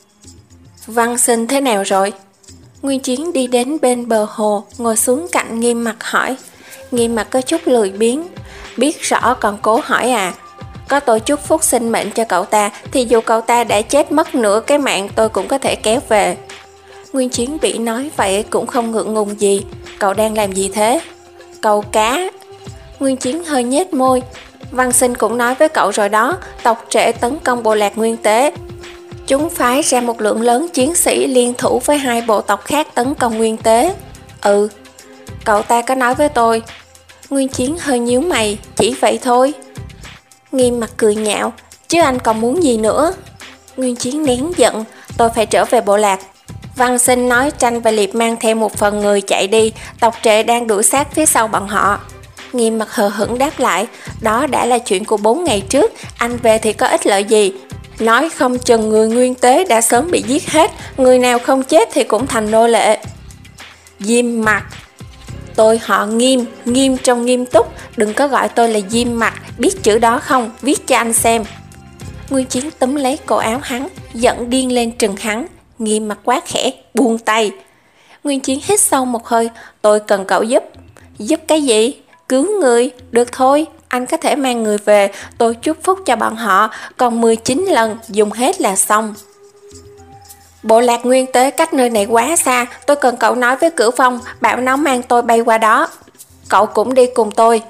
Văn Sinh thế nào rồi? Nguyên Chiến đi đến bên bờ hồ, ngồi xuống cạnh Nghiêm Mặc hỏi. Nghiêm Mặc có chút lười biếng. Biết rõ còn cố hỏi à? Có tôi chúc phúc sinh mệnh cho cậu ta thì dù cậu ta đã chết mất nửa cái mạng tôi cũng có thể kéo về. Nguyên Chiến bị nói vậy cũng không ngượng ngùng gì. Cậu đang làm gì thế? Câu cá. Nguyên Chiến hơi nhếch môi. Văn Sinh cũng nói với cậu rồi đó, tộc trệ tấn công bộ lạc nguyên tế. Chúng phái ra một lượng lớn chiến sĩ liên thủ với hai bộ tộc khác tấn công nguyên tế. Ừ, cậu ta có nói với tôi. Nguyên Chiến hơi nhíu mày, chỉ vậy thôi. Nghiêm Mặc cười nhạo, chứ anh còn muốn gì nữa? Nguyên Chiến nén giận, tôi phải trở về bộ lạc. Văn Sinh nói Tranh và Liệp mang theo một phần người chạy đi, tộc trệ đang đuổi sát phía sau bọn họ. Nghiêm Mặc hờ hững đáp lại, đó đã là chuyện của bốn ngày trước, anh về thì có ích lợi gì? Nói không chừng người nguyên tế đã sớm bị giết hết, người nào không chết thì cũng thành nô lệ. Diêm Mặc. Tôi họ Nghiêm, Nghiêm trong nghiêm túc, đừng có gọi tôi là Diêm Mặc, biết chữ đó không, viết cho anh xem. Nguyên Chiến túm lấy cổ áo hắn, giận điên lên trừng hắn. Nghiêm Mặc quát khẽ, buông tay. Nguyên Chiến hít sâu một hơi, tôi cần cậu giúp. Giúp cái gì? Cứu người, được thôi, anh có thể mang người về, tôi chúc phúc cho bọn họ, còn mười chín lần dùng hết là xong. Bộ lạc nguyên tế cách nơi này quá xa, tôi cần cậu nói với Cửu Phong, bảo nó mang tôi bay qua đó. Cậu cũng đi cùng tôi.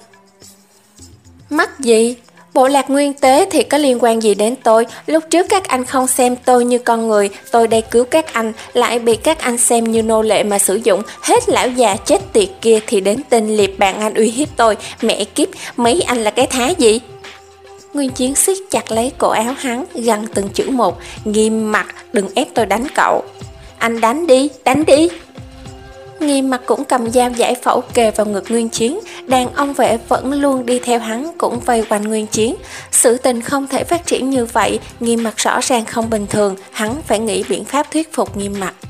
Mắc gì? Bộ lạc nguyên tế thì có liên quan gì đến tôi? Lúc trước các anh không xem tôi như con người, tôi đây cứu các anh, lại bị các anh xem như nô lệ mà sử dụng. Hết lão già chết tiệt kia thì đến tên liệp bạn anh uy hiếp tôi. Mẹ kiếp, mấy anh là cái thá gì? Nguyên Chiến siết chặt lấy cổ áo hắn, gằn từng chữ một, nghiêm mặt, đừng ép tôi đánh cậu. Anh đánh đi, đánh đi. Nghiêm mặt cũng cầm dao giải phẫu kề vào ngực Nguyên Chiến, đàn ông vệ vẫn luôn đi theo hắn cũng vây quanh Nguyên Chiến. Sự tình không thể phát triển như vậy, Nghiêm mặt rõ ràng không bình thường, hắn phải nghĩ biện pháp thuyết phục Nghiêm mặt.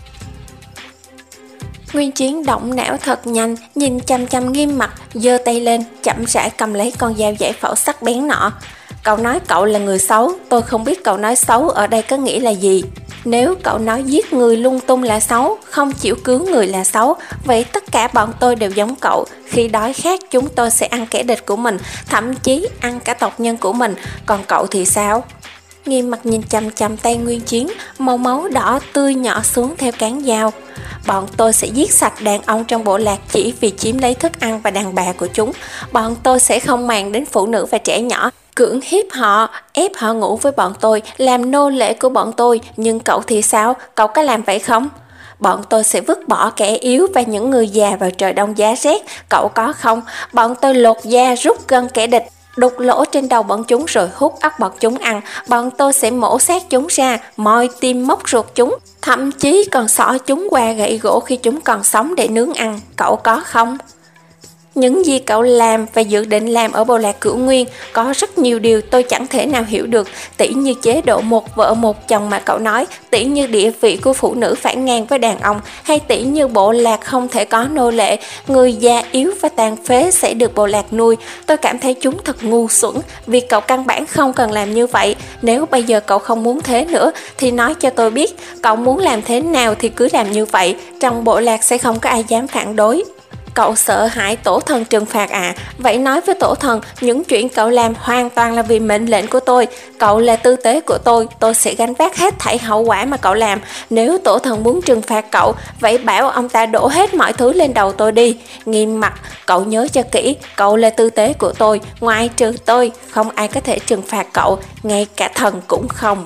Nguyên Chiến động não thật nhanh, nhìn chăm chăm Nghiêm mặt, giơ tay lên, chậm rãi cầm lấy con dao giải phẫu sắc bén nọ. Cậu nói cậu là người xấu, tôi không biết cậu nói xấu ở đây có nghĩa là gì. Nếu cậu nói giết người lung tung là xấu, không chịu cứu người là xấu, vậy tất cả bọn tôi đều giống cậu. Khi đói khát chúng tôi sẽ ăn kẻ địch của mình, thậm chí ăn cả tộc nhân của mình. Còn cậu thì sao? Nghiêm mặt nhìn chằm chằm tay Nguyên Chiến, màu máu đỏ tươi nhỏ xuống theo cán dao. Bọn tôi sẽ giết sạch đàn ông trong bộ lạc chỉ vì chiếm lấy thức ăn và đàn bà của chúng. Bọn tôi sẽ không màng đến phụ nữ và trẻ nhỏ, cưỡng hiếp họ, ép họ ngủ với bọn tôi, làm nô lệ của bọn tôi. Nhưng cậu thì sao? Cậu có làm vậy không? Bọn tôi sẽ vứt bỏ kẻ yếu và những người già vào trời đông giá rét. Cậu có không? Bọn tôi lột da, rút gân kẻ địch, đục lỗ trên đầu bọn chúng rồi hút óc bọn chúng ăn. Bọn tôi sẽ mổ xác chúng ra, moi tim móc ruột chúng, thậm chí còn xỏ chúng qua gậy gỗ khi chúng còn sống để nướng ăn. Cậu có không? Những gì cậu làm và dự định làm ở bộ lạc Cửu Nguyên, có rất nhiều điều tôi chẳng thể nào hiểu được, tỉ như chế độ một vợ một chồng mà cậu nói, tỉ như địa vị của phụ nữ phản ngang với đàn ông, hay tỉ như bộ lạc không thể có nô lệ, người già yếu và tàn phế sẽ được bộ lạc nuôi. Tôi cảm thấy chúng thật ngu xuẩn, vì cậu căn bản không cần làm như vậy. Nếu bây giờ cậu không muốn thế nữa thì nói cho tôi biết, cậu muốn làm thế nào thì cứ làm như vậy, trong bộ lạc sẽ không có ai dám phản đối. Cậu sợ hãi tổ thần trừng phạt à? Vậy nói với tổ thần, những chuyện cậu làm hoàn toàn là vì mệnh lệnh của tôi. Cậu là tư tế của tôi, tôi sẽ gánh vác hết thảy hậu quả mà cậu làm. Nếu tổ thần muốn trừng phạt cậu, vậy bảo ông ta đổ hết mọi thứ lên đầu tôi đi. Nghiêm mặt, cậu nhớ cho kỹ, cậu là tư tế của tôi, ngoại trừ tôi, không ai có thể trừng phạt cậu, ngay cả thần cũng không.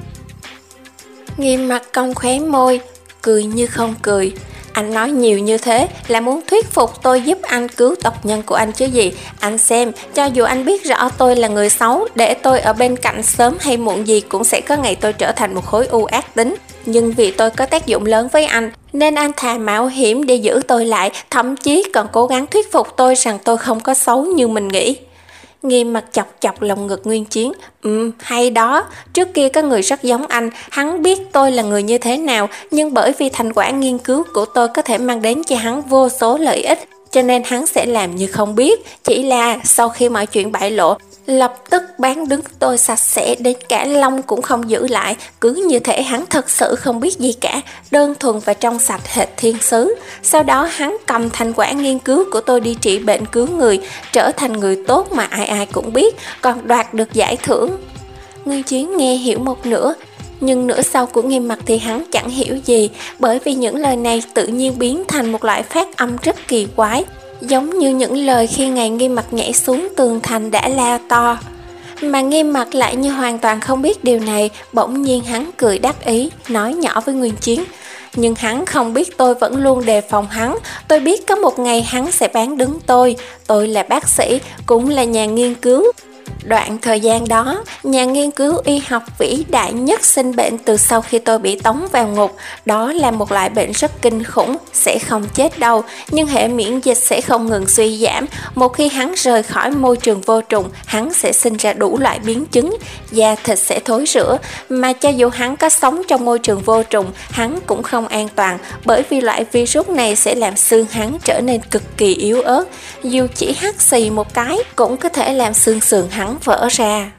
Nghiêm mặt cong khóe môi, cười như không cười. Anh nói nhiều như thế là muốn thuyết phục tôi giúp anh cứu tộc nhân của anh chứ gì. Anh xem, cho dù anh biết rõ tôi là người xấu, để tôi ở bên cạnh sớm hay muộn gì cũng sẽ có ngày tôi trở thành một khối u ác tính. Nhưng vì tôi có tác dụng lớn với anh, nên anh thà mạo hiểm để giữ tôi lại, thậm chí còn cố gắng thuyết phục tôi rằng tôi không có xấu như mình nghĩ. Nghiêm mặt chọc chọc lòng ngực Nguyên Chiến. Ừ, hay đó, trước kia có người rất giống anh, hắn biết tôi là người như thế nào, nhưng bởi vì thành quả nghiên cứu của tôi có thể mang đến cho hắn vô số lợi ích, cho nên hắn sẽ làm như không biết. Chỉ là sau khi mọi chuyện bại lộ, lập tức bán đứng tôi sạch sẽ, đến cả lông cũng không giữ lại. Cứ như thể hắn thật sự không biết gì cả, đơn thuần và trong sạch hệt thiên sứ. Sau đó hắn cầm thành quả nghiên cứu của tôi đi trị bệnh cứu người, trở thành người tốt mà ai ai cũng biết, còn đoạt được giải thưởng. Nguyên Chiến nghe hiểu một nửa, nhưng nửa sau của Nghiêm mặt thì hắn chẳng hiểu gì, bởi vì những lời này tự nhiên biến thành một loại phát âm rất kỳ quái, giống như những lời khi ngài Nghiêm mặt nhảy xuống tường thành đã la to. Mà Nghiêm mặt lại như hoàn toàn không biết điều này. Bỗng nhiên hắn cười đắc ý, nói nhỏ với Nguyên Chiến. Nhưng hắn không biết tôi vẫn luôn đề phòng hắn. Tôi biết có một ngày hắn sẽ bán đứng tôi. Tôi là bác sĩ, cũng là nhà nghiên cứu. Đoạn thời gian đó, nhà nghiên cứu y học vĩ đại nhất sinh bệnh từ sau khi tôi bị tống vào ngục. Đó là một loại bệnh rất kinh khủng, sẽ không chết đâu, nhưng hệ miễn dịch sẽ không ngừng suy giảm. Một khi hắn rời khỏi môi trường vô trùng, hắn sẽ sinh ra đủ loại biến chứng, da thịt sẽ thối rữa. Mà cho dù hắn có sống trong môi trường vô trùng, hắn cũng không an toàn, bởi vì loại virus này sẽ làm xương hắn trở nên cực kỳ yếu ớt. Dù chỉ hắt xì một cái, cũng có thể làm xương sườn hắn vỡ ra.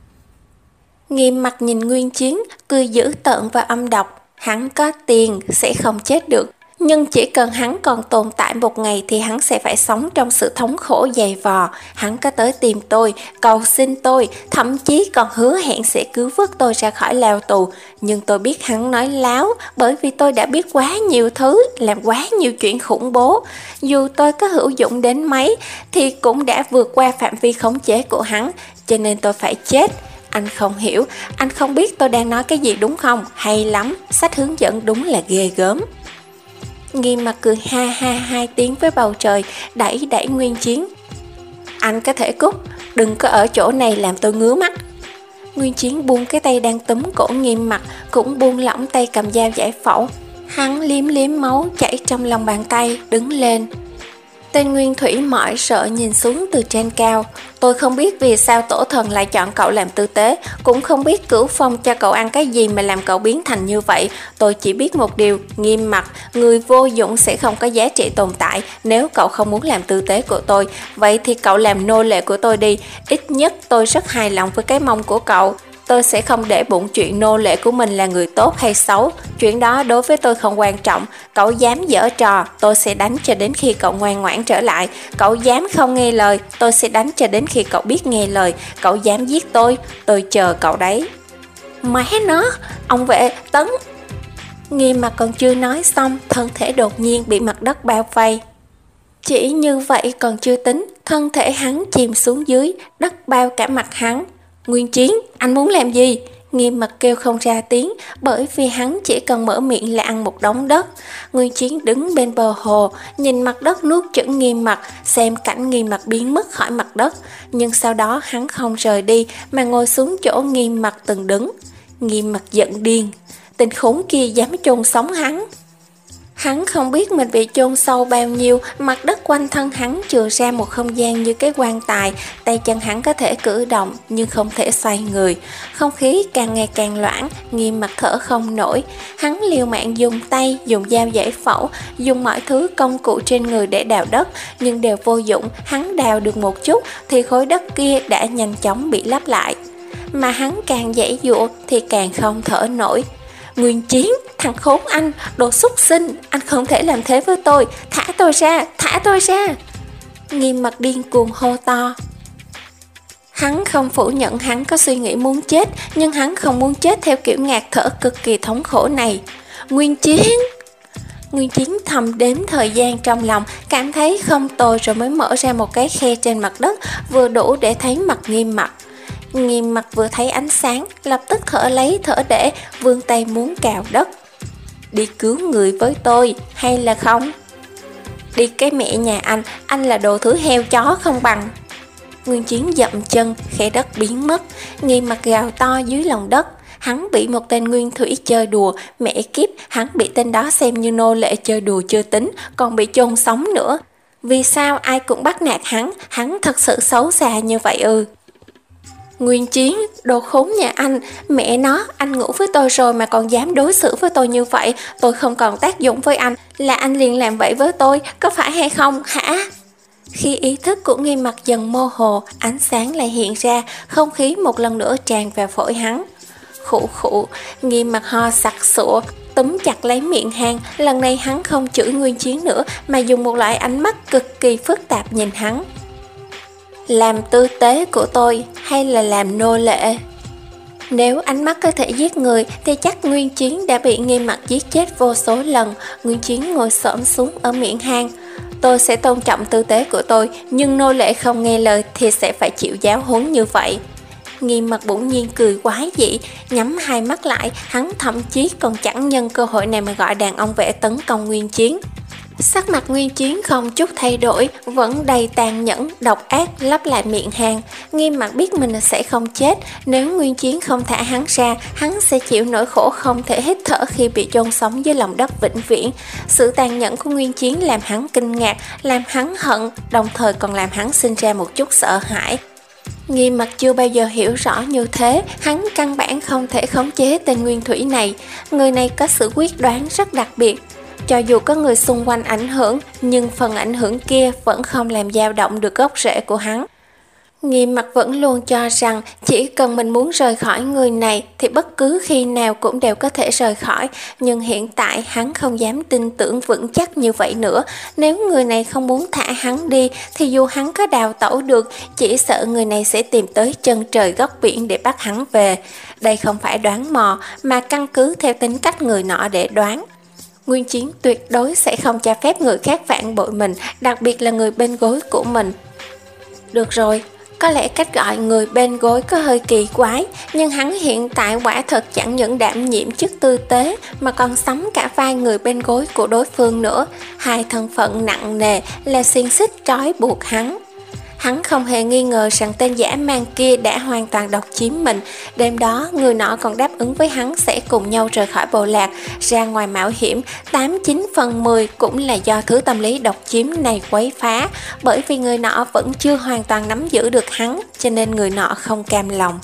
Nghiêm mặt nhìn Nguyên Chiến, cười dữ tợn và âm độc. Hắn có tiền, sẽ không chết được. Nhưng chỉ cần hắn còn tồn tại một ngày thì hắn sẽ phải sống trong sự thống khổ dày vò. Hắn có tới tìm tôi, cầu xin tôi, thậm chí còn hứa hẹn sẽ cứu vớt tôi ra khỏi lao tù. Nhưng tôi biết hắn nói láo, bởi vì tôi đã biết quá nhiều thứ, làm quá nhiều chuyện khủng bố. Dù tôi có hữu dụng đến mấy thì cũng đã vượt qua phạm vi khống chế của hắn, cho nên tôi phải chết. Anh không hiểu, anh không biết tôi đang nói cái gì đúng không? Hay lắm, sách hướng dẫn đúng là ghê gớm. Nghiêm mặt cười ha ha hai tiếng với bầu trời, đẩy đẩy Nguyên Chiến. Anh có thể cút, đừng có ở chỗ này làm tôi ngứa mắt. Nguyên Chiến buông cái tay đang túm cổ Nghiêm mặt, cũng buông lỏng tay cầm dao giải phẫu. Hắn liếm liếm máu chảy trong lòng bàn tay, đứng lên. Tên Nguyên Thủy mỏi sợ nhìn xuống từ trên cao. Tôi không biết vì sao tổ thần lại chọn cậu làm tư tế, cũng không biết Cửu Phong cho cậu ăn cái gì mà làm cậu biến thành như vậy. Tôi chỉ biết một điều, Nghiêm mặt, người vô dụng sẽ không có giá trị tồn tại. Nếu cậu không muốn làm tư tế của tôi, vậy thì cậu làm nô lệ của tôi đi. Ít nhất tôi rất hài lòng với cái mong của cậu. Tôi sẽ không để bụng chuyện nô lệ của mình là người tốt hay xấu. Chuyện đó đối với tôi không quan trọng. Cậu dám giở trò, tôi sẽ đánh cho đến khi cậu ngoan ngoãn trở lại. Cậu dám không nghe lời, tôi sẽ đánh cho đến khi cậu biết nghe lời. Cậu dám giết tôi, tôi chờ cậu đấy. Má nó, ông vệ, Tấn. Nghiêm mặt còn chưa nói xong, thân thể đột nhiên bị mặt đất bao vây. Chỉ như vậy còn chưa tính, thân thể hắn chìm xuống dưới, đất bao cả mặt hắn. Nguyên Chiến, anh muốn làm gì? Nghiêm mặt kêu không ra tiếng, bởi vì hắn chỉ cần mở miệng là ăn một đống đất. Nguyên Chiến đứng bên bờ hồ, nhìn mặt đất nuốt chửng Nghiêm mặt, xem cảnh Nghiêm mặt biến mất khỏi mặt đất. Nhưng sau đó hắn không rời đi, mà ngồi xuống chỗ Nghiêm mặt từng đứng. Nghiêm mặt giận điên, tên khốn kia dám chôn sống hắn. Hắn không biết mình bị chôn sâu bao nhiêu, mặt đất quanh thân hắn chừa ra một không gian như cái quan tài, tay chân hắn có thể cử động nhưng không thể xoay người. Không khí càng ngày càng loãng, Nghiêm mặt thở không nổi. Hắn liều mạng dùng tay, dùng dao giải phẫu, dùng mọi thứ công cụ trên người để đào đất, nhưng đều vô dụng. Hắn đào được một chút thì khối đất kia đã nhanh chóng bị lấp lại. Mà hắn càng giãy giụa thì càng không thở nổi. Nguyên Chiến, thằng khốn anh, đồ xúc sinh, anh không thể làm thế với tôi, thả tôi ra, thả tôi ra. Nghiêm mặt điên cuồng hô to. Hắn không phủ nhận hắn có suy nghĩ muốn chết, nhưng hắn không muốn chết theo kiểu ngạt thở cực kỳ thống khổ này. Nguyên Chiến! Nguyên Chiến thầm đếm thời gian trong lòng, cảm thấy không tồi rồi mới mở ra một cái khe trên mặt đất, vừa đủ để thấy mặt Nghiêm mặt. Nghiêm mặt vừa thấy ánh sáng, lập tức thở lấy thở để, vươn tay muốn cào đất. Đi cứu người với tôi, hay là không? Đi cái mẹ nhà anh, anh là đồ thứ heo chó không bằng. Nguyên Chiến dậm chân, khe đất biến mất, Nghiêm mặt gào to dưới lòng đất. Hắn bị một tên Nguyên Thủy chơi đùa, mẹ kiếp, hắn bị tên đó xem như nô lệ chơi đùa chưa tính, còn bị chôn sống nữa. Vì sao ai cũng bắt nạt hắn, hắn thật sự xấu xa như vậy ư? Nguyên Chiến, đồ khốn nhà anh, mẹ nó, anh ngủ với tôi rồi mà còn dám đối xử với tôi như vậy, tôi không còn tác dụng với anh, là anh liền làm vậy với tôi, có phải hay không, hả? Khi ý thức của Nghiêm mặt dần mơ hồ, ánh sáng lại hiện ra, không khí một lần nữa tràn vào phổi hắn. Khụ khụ, Nghiêm mặt ho sặc sụa, túm chặt lấy miệng hang, lần này hắn không chửi Nguyên Chiến nữa, mà dùng một loại ánh mắt cực kỳ phức tạp nhìn hắn. Làm tư tế của tôi hay là làm nô lệ? Nếu ánh mắt có thể giết người thì chắc Nguyên Chiến đã bị Nghiêm mặt giết chết vô số lần. Nguyên Chiến ngồi xổm xuống ở miệng hang. Tôi sẽ tôn trọng tư tế của tôi, nhưng nô lệ không nghe lời thì sẽ phải chịu giáo huấn như vậy. Nghiêm mặt bỗng nhiên cười quái dị, nhắm hai mắt lại, hắn thậm chí còn chẳng nhân cơ hội này mà gọi đàn ông vệ tấn công Nguyên Chiến. Sắc mặt Nguyên Chiến không chút thay đổi, vẫn đầy tàn nhẫn, độc ác lấp lại miệng hang. Nghiêm mặt biết mình sẽ không chết, nếu Nguyên Chiến không thả hắn ra, hắn sẽ chịu nỗi khổ không thể hít thở khi bị chôn sống dưới lòng đất vĩnh viễn. Sự tàn nhẫn của Nguyên Chiến làm hắn kinh ngạc, làm hắn hận, đồng thời còn làm hắn sinh ra một chút sợ hãi. Nghiêm mặt chưa bao giờ hiểu rõ như thế, hắn căn bản không thể khống chế tên Nguyên Thủy này. Người này có sự quyết đoán rất đặc biệt. Cho dù có người xung quanh ảnh hưởng, nhưng phần ảnh hưởng kia vẫn không làm dao động được gốc rễ của hắn. Nghiêm Mặc vẫn luôn cho rằng chỉ cần mình muốn rời khỏi người này thì bất cứ khi nào cũng đều có thể rời khỏi, nhưng hiện tại hắn không dám tin tưởng vững chắc như vậy nữa. Nếu người này không muốn thả hắn đi thì dù hắn có đào tẩu được, chỉ sợ người này sẽ tìm tới chân trời góc biển để bắt hắn về. Đây không phải đoán mò mà căn cứ theo tính cách người nọ để đoán. Nguyên Chiến tuyệt đối sẽ không cho phép người khác phản bội mình, đặc biệt là người bên gối của mình. Được rồi, có lẽ cách gọi người bên gối có hơi kỳ quái, nhưng hắn hiện tại quả thật chẳng những đảm nhiệm chức tư tế mà còn sắm cả vai người bên gối của đối phương nữa. Hai thân phận nặng nề là xiềng xích trói buộc hắn. Hắn không hề nghi ngờ rằng tên dã man kia đã hoàn toàn độc chiếm mình. Đêm đó, người nọ còn đáp ứng với hắn sẽ cùng nhau rời khỏi bộ lạc, ra ngoài mạo hiểm. Tám chín phần mười cũng là do thứ tâm lý độc chiếm này quấy phá, bởi vì người nọ vẫn chưa hoàn toàn nắm giữ được hắn, cho nên người nọ không cam lòng.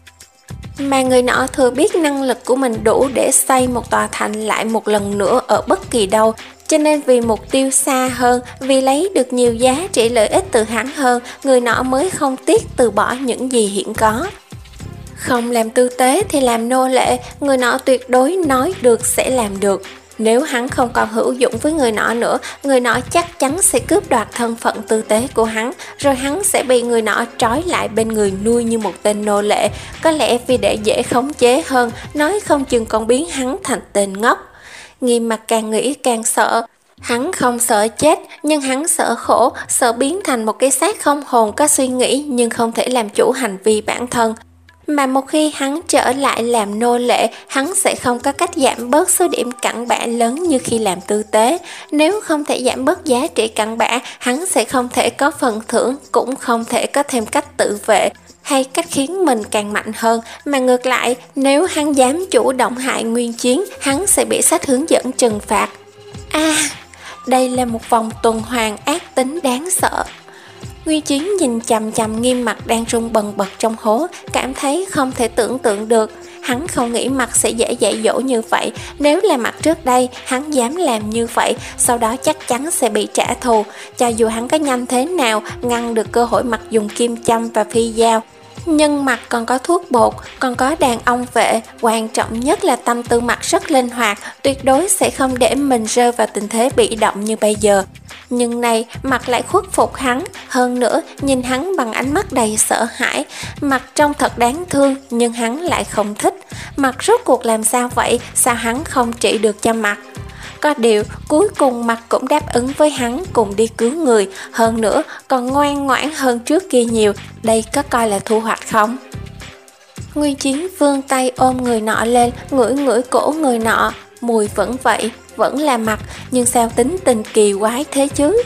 Mà người nọ thừa biết năng lực của mình đủ để xây một tòa thành lại một lần nữa ở bất kỳ đâu, cho nên vì mục tiêu xa hơn, vì lấy được nhiều giá trị lợi ích từ hắn hơn, người nọ mới không tiếc từ bỏ những gì hiện có. Không làm tư tế thì làm nô lệ, người nọ tuyệt đối nói được sẽ làm được. Nếu hắn không còn hữu dụng với người nọ nữa, người nọ chắc chắn sẽ cướp đoạt thân phận tư tế của hắn, rồi hắn sẽ bị người nọ trói lại bên người nuôi như một tên nô lệ. Có lẽ vì để dễ khống chế hơn, nói không chừng còn biến hắn thành tên ngốc. Nghiêm Mặc càng nghĩ càng sợ. Hắn không sợ chết, nhưng hắn sợ khổ, sợ biến thành một cái xác không hồn có suy nghĩ nhưng không thể làm chủ hành vi bản thân. Mà một khi hắn trở lại làm nô lệ, hắn sẽ không có cách giảm bớt số điểm cặn bã lớn như khi làm tư tế. Nếu không thể giảm bớt giá trị cặn bã, hắn sẽ không thể có phần thưởng, cũng không thể có thêm cách tự vệ hay cách khiến mình càng mạnh hơn. Mà ngược lại, nếu hắn dám chủ động hại Nguyên Chiến, hắn sẽ bị sách hướng dẫn trừng phạt. A, à, đây là một vòng tuần hoàn ác tính đáng sợ. Nguyên Chiến nhìn chằm chằm Nghiêm Mặc đang rung bần bật trong hố, cảm thấy không thể tưởng tượng được. Hắn không nghĩ Mặc sẽ dễ dạy dỗ như vậy. Nếu là Mặc trước đây, hắn dám làm như vậy, sau đó chắc chắn sẽ bị trả thù. Cho dù hắn có nhanh thế nào, ngăn được cơ hội Mặc dùng kim châm và phi dao, nhưng Mặc còn có thuốc bột, còn có đàn ông vệ, quan trọng nhất là tâm tư Mặc rất linh hoạt, tuyệt đối sẽ không để mình rơi vào tình thế bị động như bây giờ. Nhưng này, Mặc lại khuất phục hắn, hơn nữa nhìn hắn bằng ánh mắt đầy sợ hãi. Mặc trông thật đáng thương, nhưng hắn lại không thích. Mặc rốt cuộc làm sao vậy, sao hắn không trị được cho Mặc? Có điều, cuối cùng Mặc cũng đáp ứng với hắn cùng đi cứu người, hơn nữa còn ngoan ngoãn hơn trước kia nhiều. Đây có coi là thu hoạch không? Nguyên Chiến vươn tay ôm người nọ lên, ngửi ngửi cổ người nọ. Mùi vẫn vậy, vẫn là Mặc, nhưng sao tính tình kỳ quái thế chứ?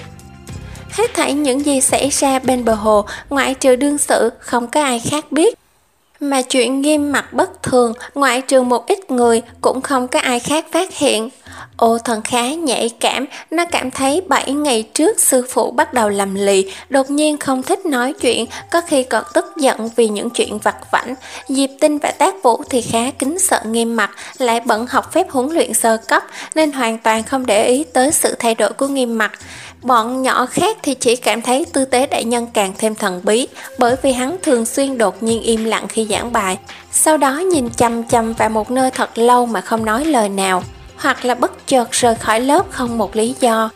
Hết thảy những gì xảy ra bên bờ hồ, ngoại trừ đương sự, không có ai khác biết. Mà chuyện Nghiêm Mặc bất thường, ngoại trừ một ít người, cũng không có ai khác phát hiện. Ô Thần khá nhạy cảm, nó cảm thấy bảy ngày trước sư phụ bắt đầu lầm lì, đột nhiên không thích nói chuyện, có khi còn tức giận vì những chuyện vặt vãnh. Diệp Tinh và Tác Vũ thì khá kính sợ Nghiêm Mặc, lại bận học phép huấn luyện sơ cấp, nên hoàn toàn không để ý tới sự thay đổi của Nghiêm Mặc. Bọn nhỏ khác thì chỉ cảm thấy tư tế đại nhân càng thêm thần bí, bởi vì hắn thường xuyên đột nhiên im lặng khi giảng bài, sau đó nhìn chằm chằm vào một nơi thật lâu mà không nói lời nào, hoặc là bất chợt rời khỏi lớp không một lý do.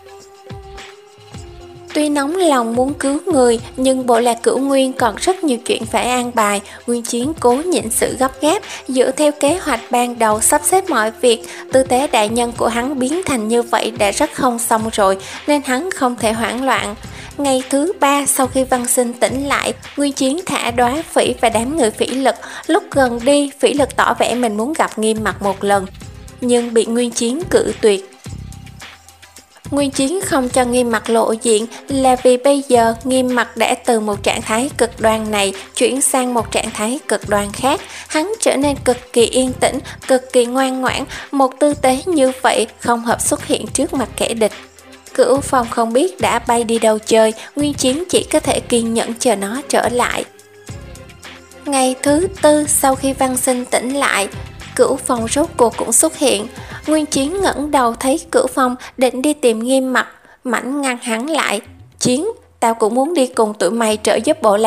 Tuy nóng lòng muốn cứu người, nhưng bộ lạc Cửu Nguyên còn rất nhiều chuyện phải an bài. Nguyên Chiến cố nhịn sự gấp gáp, dựa theo kế hoạch ban đầu sắp xếp mọi việc. Tư tế đại nhân của hắn biến thành như vậy đã rất không xong rồi, nên hắn không thể hoảng loạn. Ngày thứ ba sau khi Văn Sinh tỉnh lại, Nguyên Chiến thả Đóa Phỉ và đám người Phỉ Lực. Lúc gần đi, Phỉ Lực tỏ vẻ mình muốn gặp Nghiêm Mặc một lần, nhưng bị Nguyên Chiến cự tuyệt. Nguyên Chiến không cho Nghiêm Mặc lộ diện là vì bây giờ Nghiêm Mặc đã từ một trạng thái cực đoan này chuyển sang một trạng thái cực đoan khác. Hắn trở nên cực kỳ yên tĩnh, cực kỳ ngoan ngoãn, một tư tế như vậy không hợp xuất hiện trước mặt kẻ địch. Cửu Phong không biết đã bay đi đâu chơi, Nguyên Chiến chỉ có thể kiên nhẫn chờ nó trở lại. Ngày thứ tư sau khi Văn Sinh tỉnh lại, Cửu Phong rốt cuộc cũng xuất hiện. Nguyên Chiến ngẩng đầu thấy Cửu Phong định đi tìm Nghiêm Mặc, Mảnh ngăn hắn lại. Chiến, tao cũng muốn đi cùng tụi mày trợ giúp bộ lạc.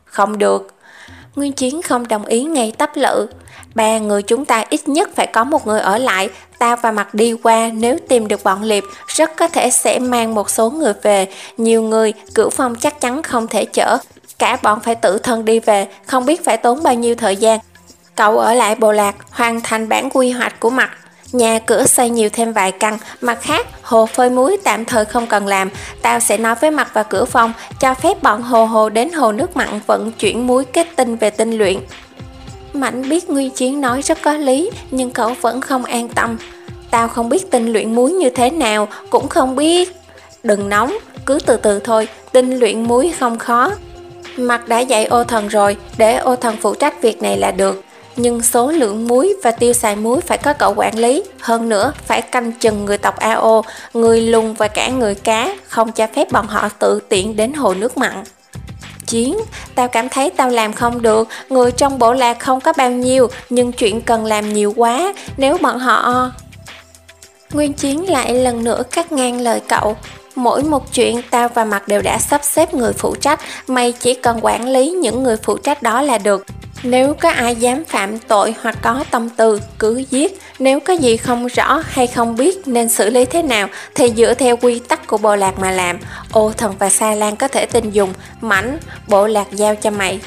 Không được. Nguyên Chiến không đồng ý ngay tắp lự. Ba người chúng ta ít nhất phải có một người ở lại. Tao và Mặt đi qua, nếu tìm được bọn Liệp, rất có thể sẽ mang một số người về. Nhiều người, Cửu Phong chắc chắn không thể chở. Cả bọn phải tự thân đi về, không biết phải tốn bao nhiêu thời gian. Cậu ở lại bộ lạc, hoàn thành bản quy hoạch của Mặt. Nhà cửa xây nhiều thêm vài căn. Mặt khác, hồ phơi muối tạm thời không cần làm. Tao sẽ nói với Mặt và Cửu Phong, cho phép bọn hồ hồ đến hồ nước mặn vận chuyển muối kết tinh về tinh luyện. Mảnh biết Nguyên Chiến nói rất có lý, nhưng cậu vẫn không an tâm. Tao không biết tinh luyện muối như thế nào, cũng không biết. Đừng nóng, cứ từ từ thôi, tinh luyện muối không khó. Mặt đã dạy Ô Thần rồi, để Ô Thần phụ trách việc này là được. Nhưng số lượng muối và tiêu xài muối phải có cậu quản lý. Hơn nữa, phải canh chừng người tộc a o, người lùn và cả người cá, không cho phép bọn họ tự tiện đến hồ nước mặn. Chiến, tao cảm thấy tao làm không được, người trong bộ lạc không có bao nhiêu, nhưng chuyện cần làm nhiều quá, nếu bọn họ... Nguyên Chiến lại lần nữa cắt ngang lời cậu. Mỗi một chuyện tao và Mặt đều đã sắp xếp người phụ trách, mày chỉ cần quản lý những người phụ trách đó là được. Nếu có ai dám phạm tội hoặc có tâm tư, cứ giết. Nếu có gì không rõ hay không biết nên xử lý thế nào thì dựa theo quy tắc của bộ lạc mà làm. Ô Thần và Sa Lan có thể tin dùng. Mảnh, bộ lạc giao cho mày.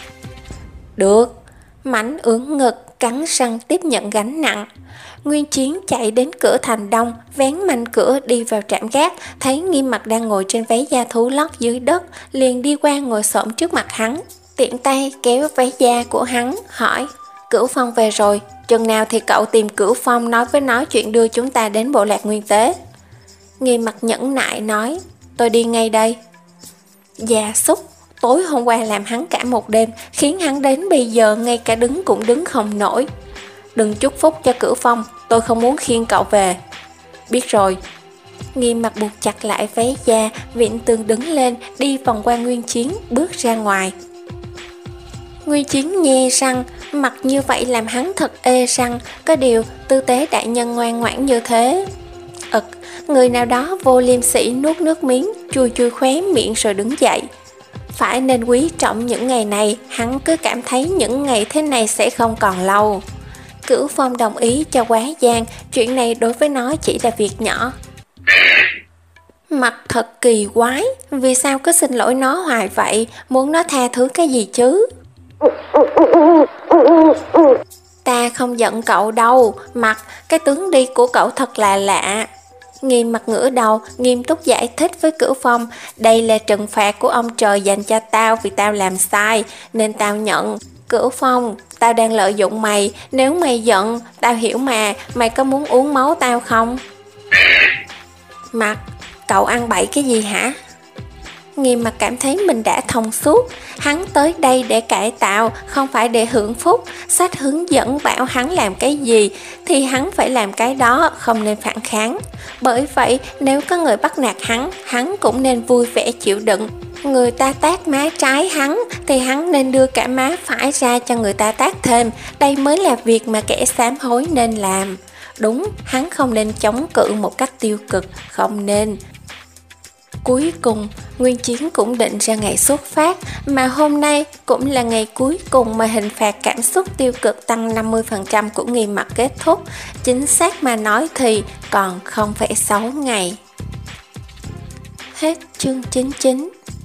Được. Mảnh ưỡn ngực, cắn răng tiếp nhận gánh nặng. Nguyên Chiến chạy đến cửa thành đông, vén manh cửa đi vào trạm gác, thấy Nghiêm Mặc đang ngồi trên váy da thú lót dưới đất, liền đi qua ngồi xổm trước mặt hắn. Tiện tay kéo váy da của hắn, hỏi: Cửu Phong về rồi, chừng nào thì cậu tìm Cửu Phong nói với nó chuyện đưa chúng ta đến bộ lạc Nguyên Tế? Nghiêm Mặc nhẫn nại nói: Tôi đi ngay đây. Già súc, tối hôm qua làm hắn cả một đêm, khiến hắn đến bây giờ ngay cả đứng cũng đứng không nổi. Đừng chúc phúc cho Cửu Phong, tôi không muốn khiêng cậu về. Biết rồi. Nghiêm Mặc buộc chặt lại váy da, vịn tường đứng lên, đi vòng qua Nguyên Chiến, bước ra ngoài. Nguyên Chiến nhe răng, mặt như vậy làm hắn thật ê răng, có điều tư tế đại nhân ngoan ngoãn như thế. Ực, người nào đó vô liêm sỉ nuốt nước miếng, chui chui khóe miệng rồi đứng dậy. Phải nên quý trọng những ngày này, hắn cứ cảm thấy những ngày thế này sẽ không còn lâu. Cửu Phong đồng ý cho quá giang, chuyện này đối với nó chỉ là việc nhỏ. Mặt thật kỳ quái, vì sao cứ xin lỗi nó hoài vậy, muốn nó tha thứ cái gì chứ? Ta không giận cậu đâu, Mặt, cái tướng đi của cậu thật là lạ. Nghiêm Mặt ngửa đầu, nghiêm túc giải thích với Cửu Phong, đây là trừng phạt của ông trời dành cho tao vì tao làm sai, nên tao nhận. Cửu Phong, tao đang lợi dụng mày, nếu mày giận, tao hiểu mà, mày có muốn uống máu tao không? Mặt, cậu ăn bậy cái gì hả? Nghiêm Mặt cảm thấy mình đã thông suốt, hắn tới đây để cải tạo, không phải để hưởng phúc. Sách hướng dẫn bảo hắn làm cái gì thì hắn phải làm cái đó, không nên phản kháng. Bởi vậy nếu có người bắt nạt hắn, hắn cũng nên vui vẻ chịu đựng. Người ta tát má trái hắn thì hắn nên đưa cả má phải ra cho người ta tát thêm. Đây mới là việc mà kẻ sám hối nên làm. Đúng, hắn không nên chống cự một cách tiêu cực, không nên. Cuối cùng, Nguyên Chiến cũng định ra ngày xuất phát, mà hôm nay cũng là ngày cuối cùng mà hình phạt cảm xúc tiêu cực tăng năm mươi phần trăm của Nghiêm Mặc kết thúc. Chính xác mà nói thì còn không phẩy sáu ngày. Hết chương chín mươi chín.